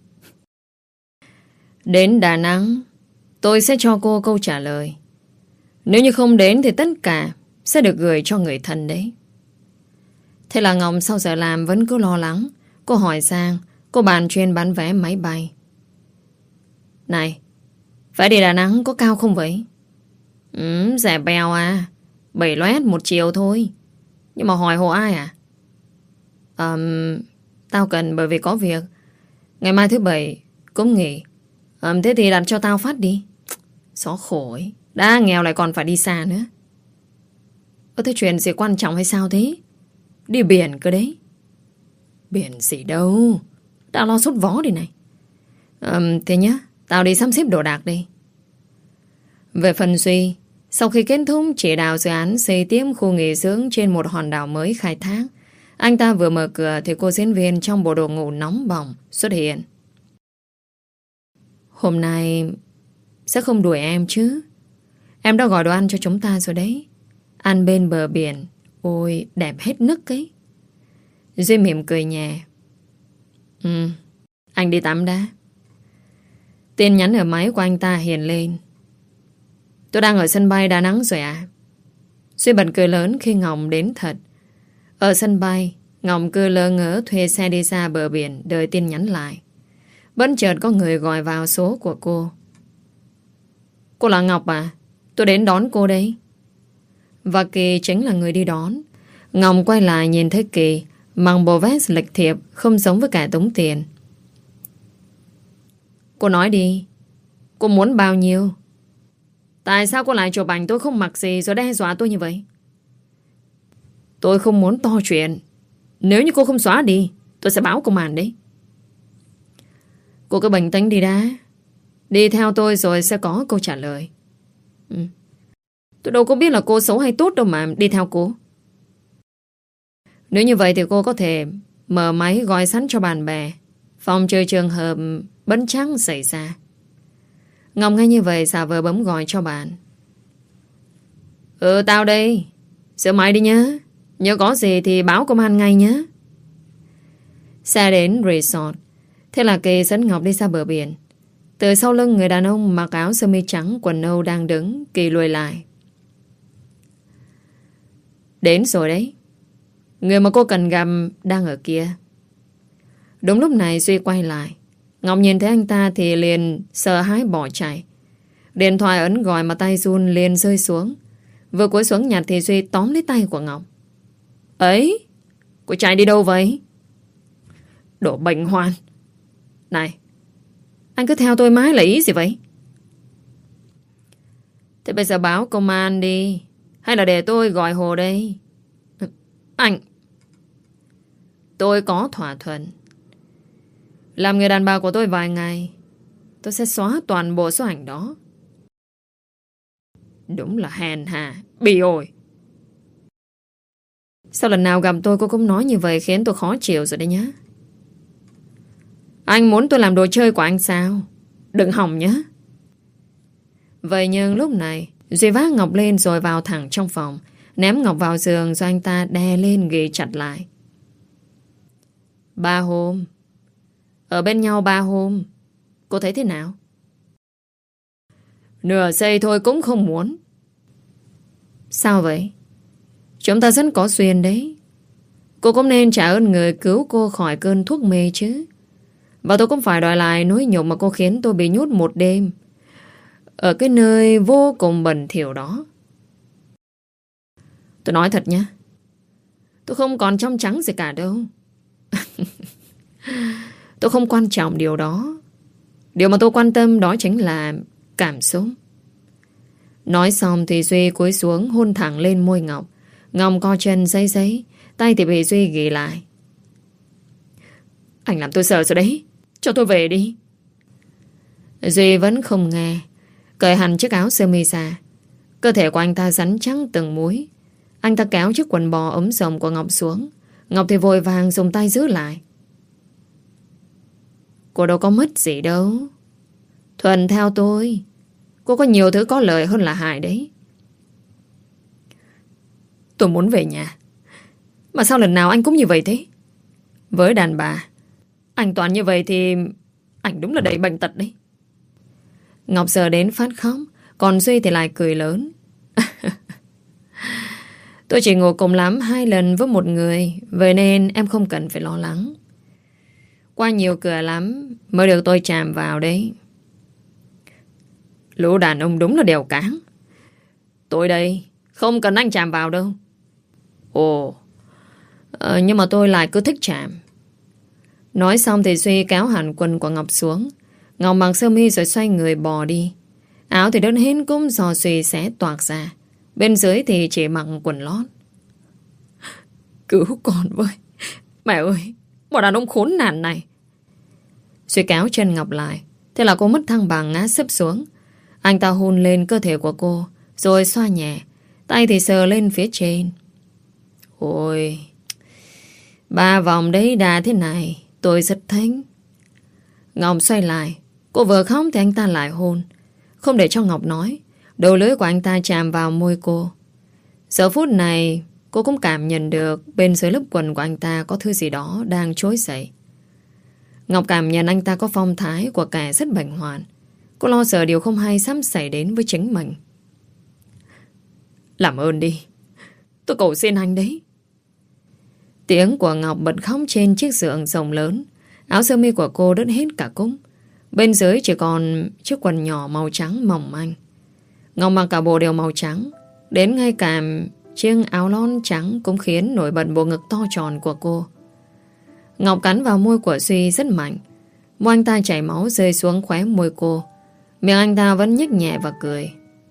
Đến Đà Nẵng tôi sẽ cho cô câu trả lời. Nếu như không đến thì tất cả sẽ được gửi cho người thân đấy. Thế là Ngọc sau giờ làm vẫn cứ lo lắng. Cô hỏi Giang, cô bàn chuyên bán vé máy bay. Này, vé đi Đà Nẵng có cao không vậy? Ừ, rẻ bèo à. Bảy loét một chiều thôi. Nhưng mà hỏi hộ ai à? um, Tao cần bởi vì có việc. Ngày mai thứ bảy cũng nghỉ. um, Thế thì đặt cho tao phát đi. Xó khổ ấy. Đã nghèo lại còn phải đi xa nữa. Ơ thế chuyện gì quan trọng hay sao thế? Đi biển cơ đấy. Biển gì đâu. Tao lo sốt vó đi này. um, Thế nhá, tao đi sắp xếp đồ đạc đi. Về phần Duy, sau khi kết thúc chỉ đạo dự án xây tiếp khu nghỉ dưỡng trên một hòn đảo mới khai thác, anh ta vừa mở cửa thì cô diễn viên trong bộ đồ ngủ nóng bỏng xuất hiện. Hôm nay sẽ không đuổi em chứ? Em đã gọi đồ ăn cho chúng ta rồi đấy. Ăn bên bờ biển. Ôi đẹp hết nức ấy. Duy mỉm cười nhẹ. Ừ, anh đi tắm đã. Tin nhắn ở máy của anh ta hiện lên. Tôi đang ở sân bay Đà Nẵng rồi à? Duy bật cười lớn khi Ngọc đến thật. Ở sân bay, Ngọc cứ lơ ngớ thuê xe đi ra bờ biển đợi tin nhắn lại. Bất chợt có người gọi vào số của cô. Cô là Ngọc à? Tôi đến đón cô đấy. Và Kỳ chính là người đi đón. Ngọc quay lại nhìn thấy Kỳ mặc bộ vest lịch thiệp không giống với cả tống tiền. Cô nói đi. Cô muốn bao nhiêu? Tại sao cô lại chụp ảnh tôi không mặc gì rồi đe dọa tôi như vậy? Tôi không muốn to chuyện. Nếu như cô không xóa đi, tôi sẽ báo công an đấy. Cô cứ bình tĩnh đi đã. Đi theo tôi rồi sẽ có câu trả lời. Ừ. Tôi đâu có biết là cô xấu hay tốt đâu mà đi theo cô. Nếu như vậy thì cô có thể mở máy gọi sẵn cho bạn bè, phòng trừ trường hợp bất trắc xảy ra. Ngọc nghe như vậy xả vờ bấm gọi cho bạn. Ừ, tao đây. Sửa máy đi nhá. Nhớ có gì thì báo công an ngay nhé. Xe đến resort. Thế là Kỳ dẫn Ngọc đi ra bờ biển. Từ sau lưng người đàn ông mặc áo sơ mi trắng quần nâu đang đứng, Kỳ lùi lại. Đến rồi đấy. Người mà cô cần gặp đang ở kia. Đúng lúc này Duy quay lại. Ngọc nhìn thấy anh ta thì liền sợ hãi bỏ chạy. Điện thoại ấn gọi mà tay run liền rơi xuống. Vừa cúi xuống nhặt thì Duy tóm lấy tay của Ngọc. Ấy, cô chạy đi đâu vậy? Đồ bệnh hoạn. Này, anh cứ theo tôi mãi là ý gì vậy? Thế bây giờ báo công an đi. Hay là để tôi gọi Hồ đây? Anh Tôi có thỏa thuận. Làm người đàn bà của tôi vài ngày, tôi sẽ xóa toàn bộ số ảnh đó. Đúng là hèn hà, bỉ ổi. Sao lần nào gặp tôi cô cũng nói như vậy khiến tôi khó chịu rồi đấy nhá. Anh muốn tôi làm đồ chơi của anh sao? Đừng hỏng nhá. Vậy nhưng lúc này Duy vác Ngọc lên rồi vào thẳng trong phòng, ném Ngọc vào giường rồi anh ta đè lên ghi chặt lại. Ba hôm. Ở bên nhau ba hôm. Cô thấy thế nào? Nửa giây thôi cũng không muốn. Sao vậy? Chúng ta rất có duyên đấy. Cô cũng nên trả ơn người cứu cô khỏi cơn thuốc mê chứ. Và tôi cũng phải đòi lại nỗi nhục mà cô khiến tôi bị nhốt một đêm ở cái nơi vô cùng bẩn thỉu đó. Tôi nói thật nhá, tôi không còn trong trắng gì cả đâu. Tôi không quan trọng điều đó. Điều mà tôi quan tâm đó chính là cảm xúc. Nói xong thì Duy cúi xuống hôn thẳng lên môi Ngọc. Ngọc co chân giấy giấy, tay thì bị Duy ghì lại. Anh làm tôi sợ rồi đấy, cho tôi về đi. Duy vẫn không nghe. Cởi hẳn chiếc áo sơ mi ra. Cơ thể của anh ta rắn chắc từng múi. Anh ta kéo chiếc quần bò ống rồng của Ngọc xuống. Ngọc thì vội vàng dùng tay giữ lại. Cô đâu có mất gì đâu. Thuần theo tôi. Cô có nhiều thứ có lợi hơn là hại đấy. Tôi muốn về nhà. Mà sao lần nào anh cũng như vậy thế? Với đàn bà, anh toàn như vậy thì anh đúng là đầy bệnh tật đấy. Ngọc giờ đến phát khóc. Còn Duy thì lại cười lớn. Tôi chỉ ngủ cùng lắm hai lần với một người, vậy nên em không cần phải lo lắng. Qua nhiều cửa lắm mới được tôi chạm vào đấy. Lũ đàn ông đúng là đèo cáng. Tôi đây không cần anh chạm vào đâu. Ồ, ờ, nhưng mà tôi lại cứ thích chạm. Nói xong thì Duy kéo hẳn quần của Ngọc xuống. Ngọc mặc sơ mi rồi xoay người bò đi. Áo thì đơn hên cũng do Duy xé toạc ra. Bên dưới thì chỉ mặc quần lót. Cứu con với. Mẹ ơi, một đàn ông khốn nạn này. Duy kéo chân Ngọc lại. Thế là cô mất thăng bằng ngã sấp xuống. Anh ta hôn lên cơ thể của cô, rồi xoa nhẹ. Tay thì sờ lên phía trên. Ôi, ba vòng đấy đà thế này, tôi rất thích. Ngọc xoay lại. Cô vừa khóc thì anh ta lại hôn. Không để cho Ngọc nói, đầu lưỡi của anh ta chạm vào môi cô. Giờ phút này cô cũng cảm nhận được bên dưới lớp quần của anh ta có thứ gì đó đang trỗi dậy. Ngọc cảm nhận anh ta có phong thái của kẻ rất bệnh hoạn. Cô lo sợ điều không hay sắp xảy đến với chính mình. Làm ơn đi, tôi cầu xin anh đấy. Tiếng của Ngọc bật khóc trên chiếc giường rộng lớn. Áo sơ mi của cô đứt hết cả cúc. Bên dưới chỉ còn chiếc quần nhỏ màu trắng mỏng manh. Ngọc mặc cả bộ đều màu trắng. Đến ngay cả chiếc áo lót trắng cũng khiến nổi bật bộ ngực to tròn của cô. Ngọc cắn vào môi của Duy rất mạnh. Môi anh ta chảy máu rơi xuống khóe môi cô. Miệng anh ta vẫn nhếch nhẹ và cười.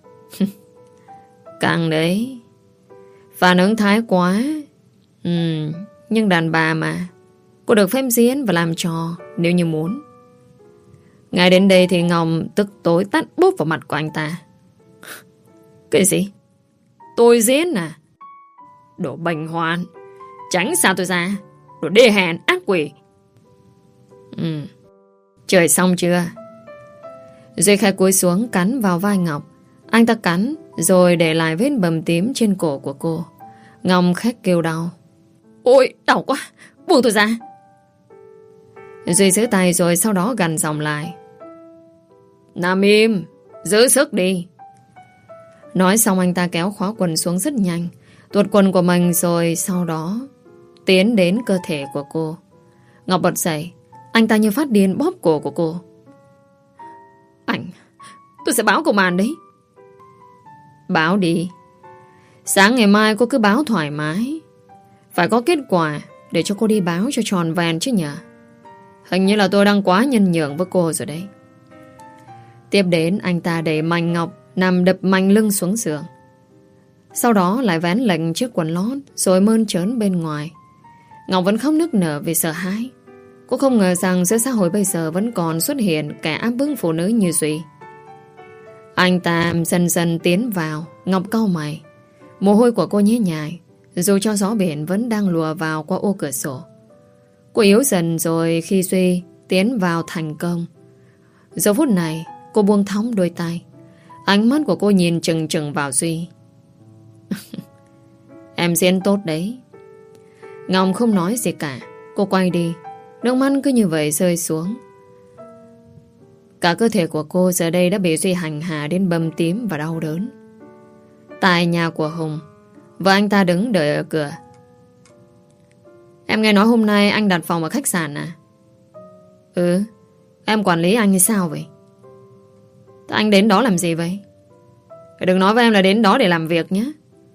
Càng đấy. Phản ứng thái quá. Ừ, nhưng đàn bà mà, cô được phép diễn và làm trò nếu như muốn. Ngay đến đây thì Ngọc tức tối tắt bốp vào mặt của anh ta. Cái gì? Tôi diễn à? Đồ bệnh hoạn, tránh xa tôi ra. Đồ đê hèn ác quỷ. Ừ, trời xong chưa? Duy khai cúi xuống cắn vào vai Ngọc. Anh ta cắn rồi để lại vết bầm tím trên cổ của cô. Ngọc khét kêu đau. Ôi, đau quá, buông tôi ra. Duy giữ tay rồi sau đó gằn giọng lại. Nằm im, giữ sức đi. Nói xong anh ta kéo khóa quần xuống rất nhanh, tuột quần của mình rồi sau đó tiến đến cơ thể của cô. Ngọc bật dậy. Anh ta như phát điên bóp cổ của cô. Anh, tôi sẽ báo công an đấy. Báo đi. Sáng ngày mai cô cứ báo thoải mái. Phải có kết quả để cho cô đi báo cho tròn vẹn chứ nhỉ. Hình như là tôi đang quá nhân nhượng với cô rồi đấy. Tiếp đến anh ta đẩy mạnh Ngọc nằm đập mạnh lưng xuống giường. Sau đó lại vén lệnh chiếc quần lót rồi mơn trớn bên ngoài. Ngọc vẫn khóc nức nở vì sợ hãi. Cô không ngờ rằng giữa xã hội bây giờ vẫn còn xuất hiện kẻ áp bức phụ nữ như Duy. Anh ta dần dần tiến vào. Ngọc cau mày. Mồ hôi của cô nhễ nhại, dù cho gió biển vẫn đang lùa vào qua ô cửa sổ. Cô yếu dần rồi khi Duy tiến vào thành công. Giờ phút này cô buông thõng đôi tay. Ánh mắt của cô nhìn chừng chừng vào Duy. Em diễn tốt đấy. Ngọc không nói gì cả. Cô quay đi. Nước mắt cứ như vậy rơi xuống. Cả cơ thể của cô giờ đây đã bị Duy hành hạ đến bầm tím và đau đớn. Tại nhà của Hùng, và anh ta đứng đợi ở cửa. Em nghe nói hôm nay anh đặt phòng ở khách sạn à? Ừ. Em quản lý anh như sao vậy? Thế anh đến đó làm gì vậy? Đừng nói với em là đến đó để làm việc nhé.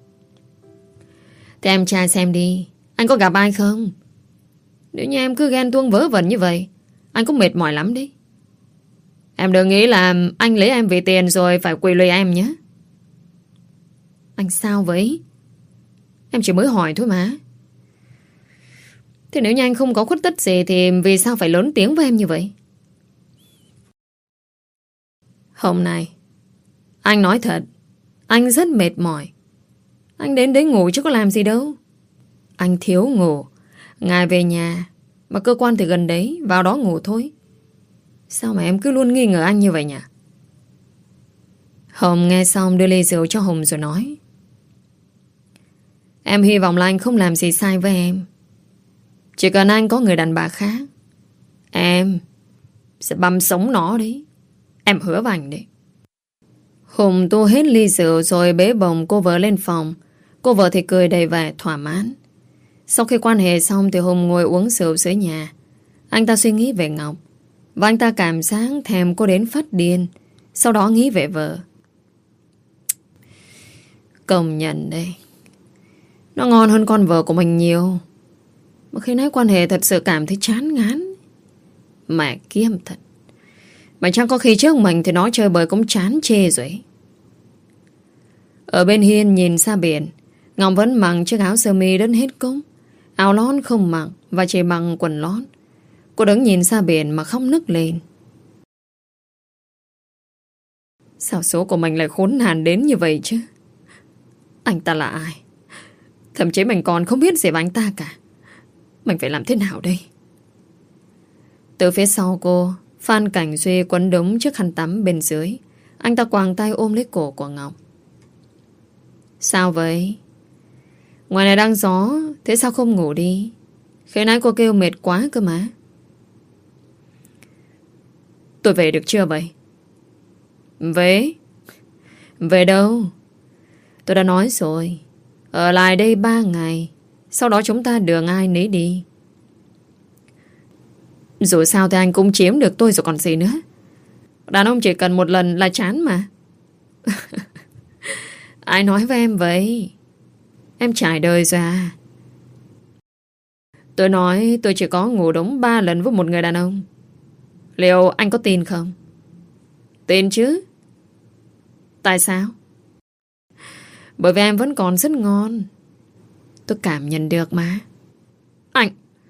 Thế em tra xem đi, anh có gặp ai không? Nếu như em cứ ghen tuông vớ vẩn như vậy, Anh cũng mệt mỏi lắm đấy. Em đừng nghĩ là anh lấy em vì tiền rồi phải quỳ lụy em nhé. Anh sao vậy? Em chỉ mới hỏi thôi mà. Thế nếu như anh không có khuất tất gì thì vì sao phải lớn tiếng với em như vậy? Hôm nay anh nói thật, anh rất mệt mỏi. Anh đến đấy ngủ chứ có làm gì đâu. Anh thiếu ngủ. Ngày về nhà mà cơ quan thì gần đấy, vào đó ngủ thôi. Sao mà em cứ luôn nghi ngờ anh như vậy nhỉ? Hồng nghe xong đưa ly rượu cho Hùng rồi nói: Em hy vọng là anh không làm gì sai với em. Chỉ cần anh có người đàn bà khác, em sẽ băm sống nó đấy. Em hứa với anh đấy. Hùng tu hết ly rượu rồi bế bồng cô vợ lên phòng. Cô vợ thì cười đầy vẻ thỏa mãn. Sau khi quan hệ xong thì Hùng ngồi uống rượu dưới nhà. Anh ta suy nghĩ về Ngọc, và anh ta cảm giác thèm cô đến phát điên. Sau đó nghĩ về vợ. Công nhận đây, nó ngon hơn con vợ của mình nhiều. Mà khi nãy quan hệ thật sự cảm thấy chán ngán. Mẹ kiêm thật. Mà chắc có khi trước mình thì nó chơi bời cũng chán chê rồi. Ở bên hiên nhìn xa biển, Ngọc vẫn mặc chiếc áo sơ mi đến hết cúc, áo lót không mặc và chỉ bằng quần lót. Cô đứng nhìn xa biển mà khóc nức lên. Sao số của mình lại khốn nạn đến như vậy chứ? Anh ta là ai? Thậm chí mình còn không biết gì về anh ta cả. Mình phải làm thế nào đây? Từ phía sau cô, Phan Cảnh Duy quấn đúng chiếc khăn tắm bên dưới. Anh ta quàng tay ôm lấy cổ của Ngọc. Sao vậy? Ngoài này đang gió, thế sao không ngủ đi? Khi nãy cô kêu mệt quá cơ mà. Tôi về được chưa vậy? Về? Về đâu? Tôi đã nói rồi, ở lại đây ba ngày, sau đó chúng ta đường ai nấy đi. Dù sao thì anh cũng chiếm được tôi rồi còn gì nữa. Đàn ông chỉ cần một lần là chán mà. Ai nói với em vậy? Em trải đời rồi à? Tôi nói tôi chỉ có ngủ đúng ba lần với một người đàn ông. Liệu anh có tin không? Tin chứ. Tại sao? Bởi vì em vẫn còn rất ngon. Tôi cảm nhận được mà. Anh...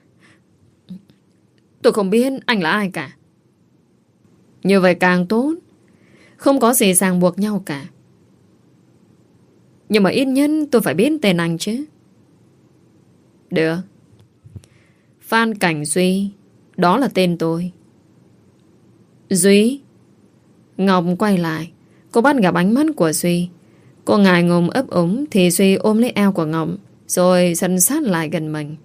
Tôi không biết anh là ai cả. Như vậy càng tốt. Không có gì ràng buộc nhau cả. Nhưng mà ít nhất tôi phải biết tên anh chứ. Được. Phan Cảnh Duy, đó là tên tôi. Duy. Ngọc quay lại. Cô bắt gặp ánh mắt của Duy. Cô ngại ngùng ấp úng thì Duy ôm lấy eo của Ngọc rồi sân sát lại gần mình.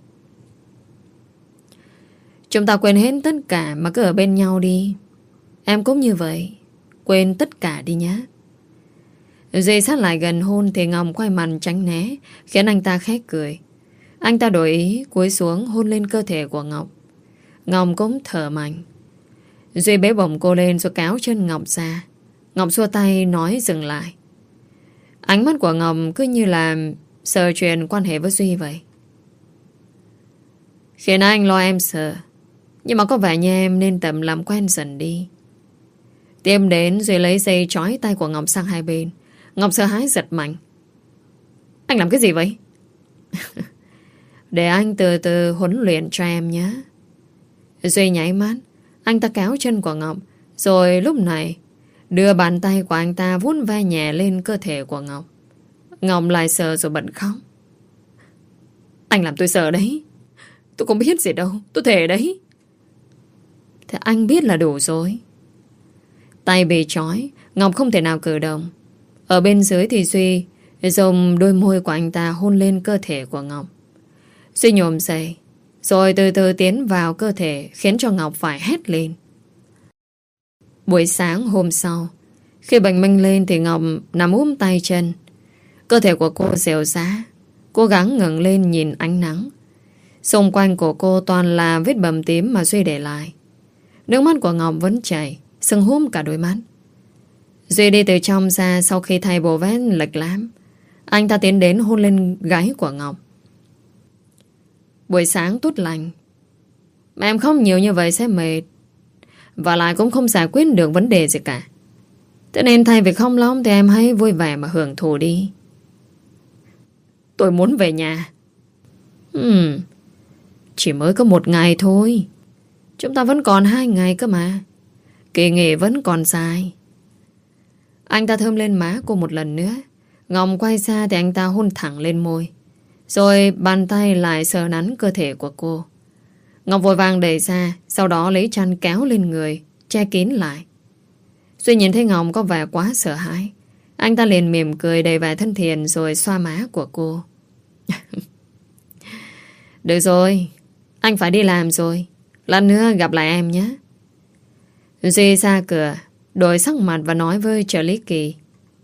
Chúng ta quên hết tất cả mà cứ ở bên nhau đi. Em cũng như vậy. Quên tất cả đi nhé. Duy sát lại gần hôn thì Ngọc quay mặt tránh né, khiến anh ta khét cười. Anh ta đổi ý cúi xuống hôn lên cơ thể của Ngọc. Ngọc cũng thở mạnh. Duy bế bổng cô lên rồi kéo chân Ngọc ra. Ngọc xua tay nói dừng lại. Ánh mắt của Ngọc cứ như là sợ chuyện quan hệ với Duy vậy. Khiến anh lo em sợ. Nhưng mà có vẻ như em nên tầm làm quen dần đi. Tiếp đến Duy lấy dây trói tay của Ngọc sang hai bên. Ngọc sợ hãi giật mạnh. Anh làm cái gì vậy? Để anh từ từ huấn luyện cho em nhé. Duy nháy mắt. Anh ta kéo chân của Ngọc. Rồi lúc này đưa bàn tay của anh ta vuốt ve nhẹ lên cơ thể của Ngọc. Ngọc lại sợ rồi bật khóc. Anh làm tôi sợ đấy. Tôi không biết gì đâu. Tôi thề đấy. Thế anh biết là đủ rồi. Tay bị trói, Ngọc không thể nào cử động. Ở bên dưới thì Duy dùng đôi môi của anh ta hôn lên cơ thể của Ngọc. Duy nhổm dậy, rồi từ từ tiến vào cơ thể, khiến cho Ngọc phải hét lên. Buổi sáng hôm sau, khi bình minh lên thì Ngọc nằm úp tay chân. Cơ thể của cô dẻo dá, cố gắng ngẩng lên nhìn ánh nắng. Xung quanh của cô toàn là vết bầm tím mà Duy để lại. Nước mắt của Ngọc vẫn chảy, sưng húm cả đôi mắt. Duy đi từ trong ra sau khi thay bộ vest lệch lám. Anh ta tiến đến hôn lên gáy của Ngọc. Buổi sáng tốt lành. Mà em khóc nhiều như vậy sẽ mệt. và lại cũng không giải quyết được vấn đề gì cả. Thế nên thay vì không lóng thì em hãy vui vẻ mà hưởng thụ đi. Tôi muốn về nhà. Hmm, chỉ mới có một ngày thôi. Chúng ta vẫn còn hai ngày cơ mà. Kỳ nghỉ vẫn còn dài. Anh ta thơm lên má cô một lần nữa. Ngọc quay ra thì anh ta hôn thẳng lên môi. Rồi bàn tay lại sờ nắn cơ thể của cô. Ngọc vội vàng đẩy ra, sau đó lấy chăn kéo lên người, che kín lại. Duy nhìn thấy Ngọc có vẻ quá sợ hãi. Anh ta liền mỉm cười đầy vẻ thân thiện rồi xoa má của cô. Được rồi, anh phải đi làm rồi. Lát nữa gặp lại em nhé. Duy ra cửa, đổi sắc mặt và nói với trợ lý Kỳ.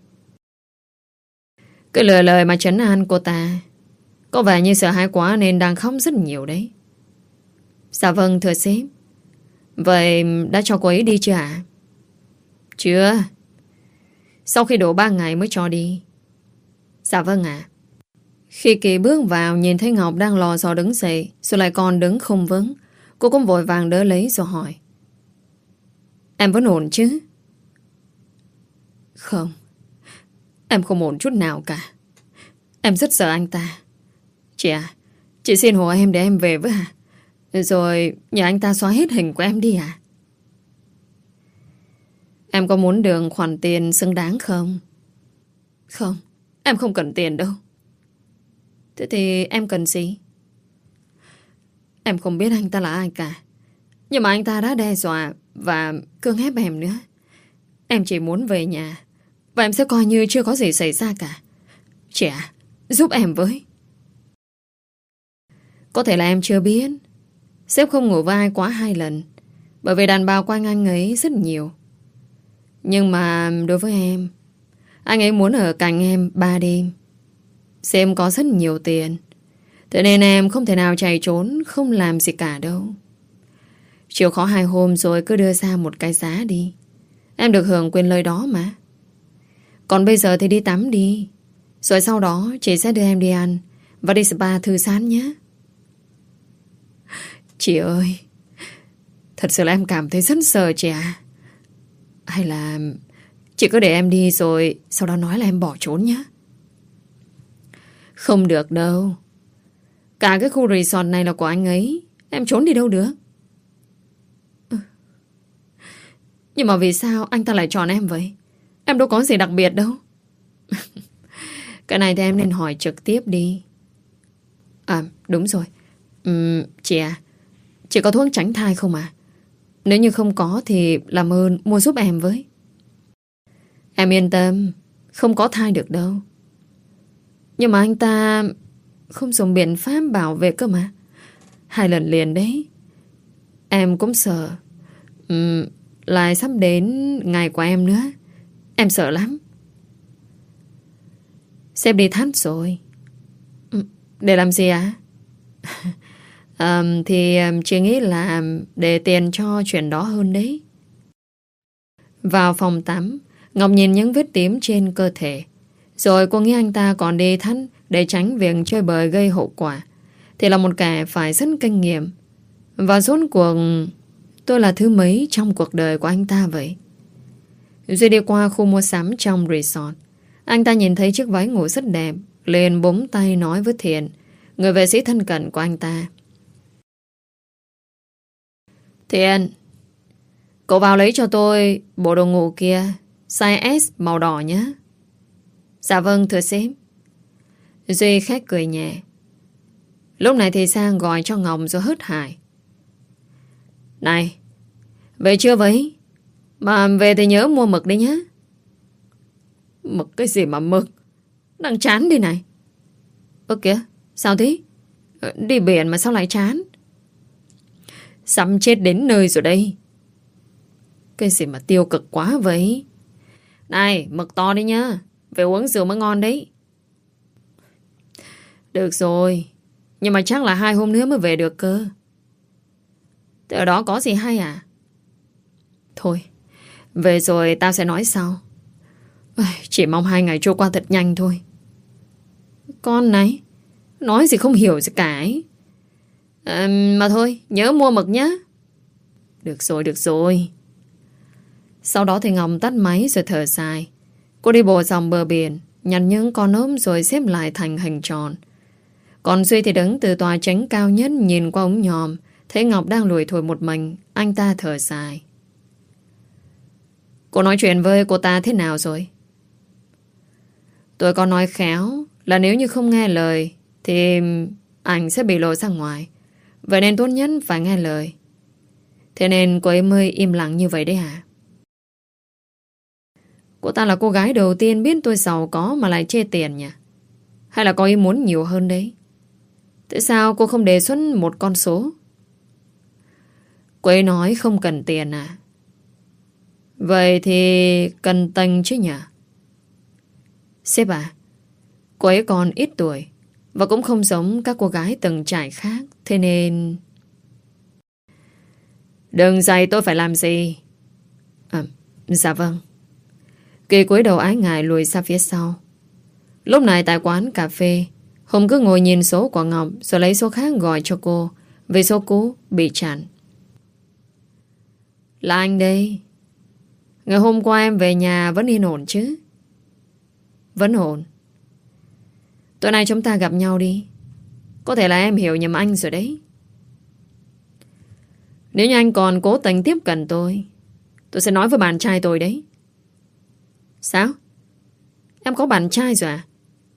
Cứ lừa lời mà trấn an cô ta. Có vẻ như sợ hãi quá nên đang khóc rất nhiều đấy. Dạ vâng thưa sếp. Vậy đã cho cô ấy đi chưa ạ? Chưa. Sau khi đổ ba ngày mới cho đi. Dạ vâng ạ. Khi Kỳ bước vào nhìn thấy Ngọc đang lò xò đứng dậy, rồi lại còn đứng không vững, cô cũng vội vàng đỡ lấy rồi hỏi. Em vẫn ổn chứ? Không, em không ổn chút nào cả. Em rất sợ anh ta. Chị à, chị xin hộ em để em về với à? Rồi nhờ anh ta xóa hết hình của em đi à? Em có muốn được khoản tiền xứng đáng không? Không, em không cần tiền đâu. Thế thì em cần gì? Em không biết anh ta là ai cả. Nhưng mà anh ta đã đe dọa và cưỡng ép em nữa. Em chỉ muốn về nhà, và em sẽ coi như chưa có gì xảy ra cả. Chị à, giúp em với. Có thể là em chưa biết, sếp không ngủ với ai quá hai lần, bởi vì đàn bà quanh anh ấy rất nhiều. Nhưng mà đối với em, anh ấy muốn ở cạnh em ba đêm. Sếp có rất nhiều tiền, thế nên em không thể nào chạy trốn, không làm gì cả đâu. Chịu khó hai hôm rồi cứ đưa ra một cái giá đi. Em được hưởng quyền lợi đó mà. Còn bây giờ thì đi tắm đi, rồi sau đó chị sẽ đưa em đi ăn và đi spa thư giãn nhé. Chị ơi, thật sự là em cảm thấy rất sợ chị à. Hay là chị cứ để em đi rồi sau đó nói là em bỏ trốn nhé. Không được đâu. Cả cái khu resort này là của anh ấy. Em trốn đi đâu được. ừ. Nhưng mà vì sao anh ta lại chọn em vậy? Em đâu có gì đặc biệt đâu. Cái này thì em nên hỏi trực tiếp đi. À đúng rồi. uhm, Chị à, chị có thuốc tránh thai không à? Nếu như không có thì làm ơn mua giúp em với. Em yên tâm, không có thai được đâu. Nhưng mà anh ta không dùng biện pháp bảo vệ cơ mà. Hai lần liền đấy. Em cũng sợ. uhm, Lại sắp đến ngày của em nữa. Em sợ lắm. Sếp đi thắt rồi. Để làm gì ạ? À? um, Thì um, chị nghĩ là để tiền cho chuyện đó hơn đấy. Vào phòng tắm, Ngọc nhìn những vết tím trên cơ thể. Rồi cô nghĩ anh ta còn đi thắt để tránh việc chơi bời gây hậu quả. Thì là một kẻ phải rất kinh nghiệm. Và rốt cuộc tôi là thứ mấy trong cuộc đời của anh ta vậy? Duy đi qua khu mua sắm trong resort. Anh ta nhìn thấy chiếc váy ngủ rất đẹp, liền búng tay nói với Thiện, người vệ sĩ thân cận của anh ta. Thiện, cậu vào lấy cho tôi bộ đồ ngủ kia, size S màu đỏ nhé. Dạ vâng thưa sếp. Duy khách cười nhẹ. Lúc này thì Sang gọi cho Ngọc rồi hớt hải. Này, về chưa vậy? Mà về thì nhớ mua mực đi nhé. Mực cái gì mà mực? Đang chán đi này. Ơ kìa, sao thế? Đi biển mà sao lại chán? Sắp chết đến nơi rồi đây. Cái gì mà tiêu cực quá vậy? Này, mực to đi nhá. Về uống rượu mới ngon đấy. Được rồi, nhưng mà chắc là hai hôm nữa mới về được cơ. Thế ở đó có gì hay à? Thôi, về rồi tao sẽ nói sau. Chỉ mong hai ngày trôi qua thật nhanh thôi. Con này, nói gì không hiểu gì cả ấy. À, mà thôi, nhớ mua mực nhá. Được rồi, được rồi. Sau đó thì Ngọc tắt máy rồi thở dài. Cô đi bộ dòng bờ biển, nhặt những con ốm rồi xếp lại thành hình tròn. Còn Duy thì đứng từ tòa tránh cao nhất nhìn qua ống nhòm, thấy Ngọc đang lủi thủi một mình. Anh ta thở dài. Cô nói chuyện với cô ta thế nào rồi? Tôi có nói khéo là nếu như không nghe lời thì ảnh sẽ bị lộ ra ngoài. Vậy nên tốt nhất phải nghe lời. Thế nên cô ấy mới im lặng như vậy đấy hả? Cô ta là cô gái đầu tiên biết tôi giàu có mà lại chê tiền nhỉ? Hay là có ý muốn nhiều hơn đấy? Tại sao cô không đề xuất một con số? Cô ấy nói không cần tiền à? Vậy thì cần tình chứ nhỉ? Sếp à, cô ấy còn ít tuổi và cũng không giống các cô gái từng trải khác. Thế nên... Đừng dạy tôi phải làm gì. À, dạ vâng. Kỳ cúi đầu ái ngại lùi ra phía sau. Lúc này tại quán cà phê, Hùng cứ ngồi nhìn số của Ngọc rồi lấy số khác gọi cho cô vì số cũ bị chặn. Là anh đây. Ngày hôm qua em về nhà vẫn yên ổn chứ? Vẫn ổn. Tối nay chúng ta gặp nhau đi. Có thể là em hiểu nhầm anh rồi đấy. Nếu như anh còn cố tình tiếp cận tôi, tôi sẽ nói với bạn trai tôi đấy. Sao? Em có bạn trai rồi à?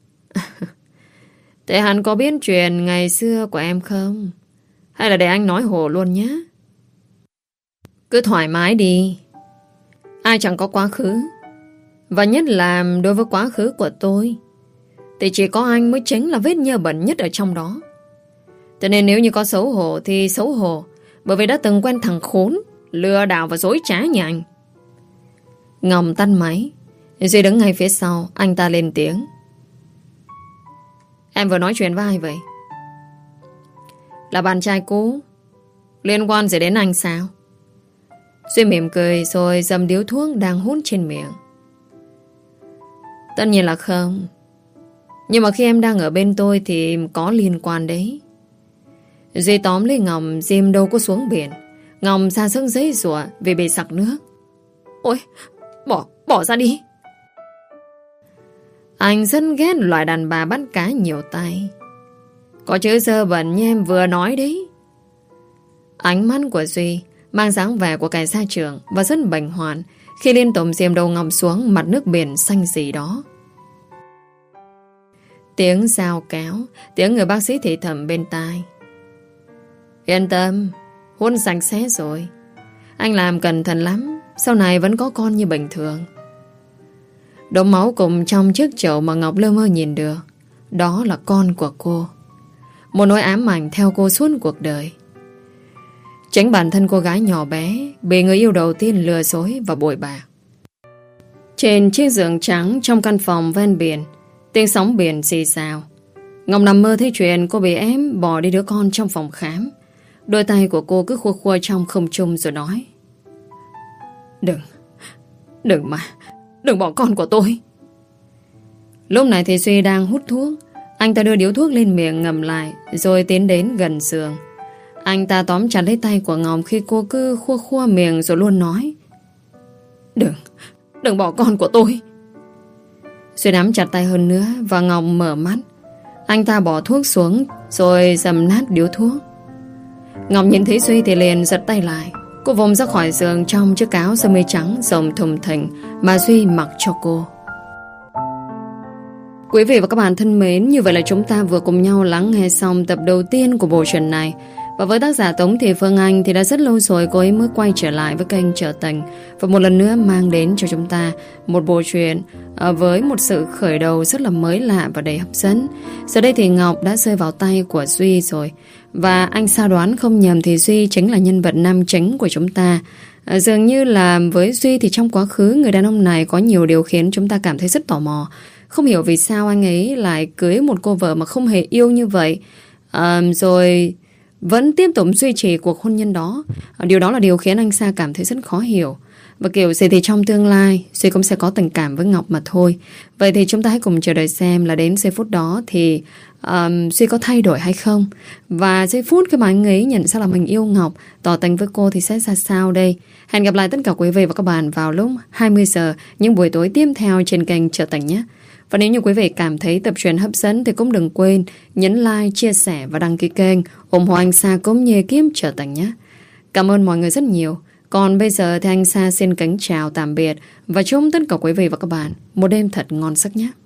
Thế hắn có biết chuyện ngày xưa của em không? Hay là để anh nói hồ luôn nhé? Cứ thoải mái đi. Ai chẳng có quá khứ. Và nhất là đối với quá khứ của tôi thì chỉ có anh mới chính là vết nhơ bẩn nhất ở trong đó. Cho nên nếu như có xấu hổ thì xấu hổ bởi vì đã từng quen thằng khốn, lừa đảo và dối trá như anh. Ngọc tắt máy. Duy đứng ngay phía sau. Anh ta lên tiếng. Em vừa nói chuyện với ai vậy? Là bạn trai cũ. Liên quan gì đến anh sao? Duy mỉm cười rồi dầm điếu thuốc đang hút trên miệng. Tất nhiên là không. Nhưng mà khi em đang ở bên tôi thì có liên quan đấy. Duy tóm lấy Ngọc dìm đâu có xuống biển. Ngọc ra sức giấy rủa vì bị sặc nước. Ôi, bỏ, bỏ ra đi. Anh rất ghét loại đàn bà bắt cá nhiều tay. Có chữ dơ bẩn như em vừa nói đấy. Ánh mắt của Duy mang dáng vẻ của cảnh sát trưởng và rất bệnh hoạn khi liên tục diêm đầu Ngọc xuống mặt nước biển xanh gì đó. Tiếng dao kéo, tiếng người bác sĩ thì thầm bên tai. Yên tâm, hôn sạch sẽ rồi. Anh làm cẩn thận lắm, sau này vẫn có con như bình thường. Đống máu cùng trong chiếc chậu mà Ngọc lơ mơ nhìn được, đó là con của cô. Một nỗi ám ảnh theo cô suốt cuộc đời. Chính bản thân cô gái nhỏ bé bị người yêu đầu tiên lừa dối và bội bạc. Trên chiếc giường trắng trong căn phòng ven biển, tiếng sóng biển xì xào. Ngọc nằm mơ thấy chuyện cô bị ém bỏ đi đứa con trong phòng khám. Đôi tay của cô cứ khua khua trong không trung rồi nói. Đừng, đừng mà, đừng bỏ con của tôi. Lúc này thì Duy đang hút thuốc. Anh ta đưa điếu thuốc lên miệng ngậm lại rồi tiến đến gần giường. Anh ta tóm chặt lấy tay của Ngọc khi cô cứ khua khua miệng rồi luôn nói. Đừng, đừng bỏ con của tôi. Duy nắm chặt tay hơn nữa và Ngọc mở mắt. Anh ta bỏ thuốc xuống rồi dầm nát điếu thuốc. Ngọc nhìn thấy Duy thì liền giật tay lại. Cô vùng ra khỏi giường trong chiếc áo sơ mi trắng rộng thùng thình mà Duy mặc cho cô. Quý vị và các bạn thân mến, như vậy là chúng ta vừa cùng nhau lắng nghe xong tập đầu tiên của bộ truyện này. Và với tác giả Tống Thị Phương Anh thì đã rất lâu rồi cô ấy mới quay trở lại với kênh Trở Tình và một lần nữa mang đến cho chúng ta một bộ truyện với một sự khởi đầu rất là mới lạ và đầy hấp dẫn. Giờ đây thì Ngọc đã rơi vào tay của Duy rồi. Và anh sao đoán không nhầm thì Duy chính là nhân vật nam chính của chúng ta. À, dường như là với Duy thì trong quá khứ người đàn ông này có nhiều điều khiến chúng ta cảm thấy rất tò mò. Không hiểu vì sao anh ấy lại cưới một cô vợ mà không hề yêu như vậy. À, rồi vẫn tiếp tục duy trì cuộc hôn nhân đó. À, điều đó là điều khiến anh Sa cảm thấy rất khó hiểu. Và kiểu gì thì trong tương lai Duy cũng sẽ có tình cảm với Ngọc mà thôi. Vậy thì chúng ta hãy cùng chờ đợi xem là đến giây phút đó thì um, Duy có thay đổi hay không. Và giây phút khi mà anh ấy nhận ra là mình yêu Ngọc, tỏ tình với cô thì sẽ ra sao đây. Hẹn gặp lại tất cả quý vị và các bạn vào lúc hai mươi giờ những buổi tối tiếp theo trên kênh Trở Tình nhé. Và nếu như quý vị cảm thấy tập truyện hấp dẫn thì cũng đừng quên nhấn like, chia sẻ và đăng ký kênh, ủng hộ anh Sa cũng như kiếm Trở Tình nhé. Cảm ơn mọi người rất nhiều. Còn bây giờ thì anh Sa xin kính chào tạm biệt và chúc tất cả quý vị và các bạn một đêm thật ngon giấc nhé.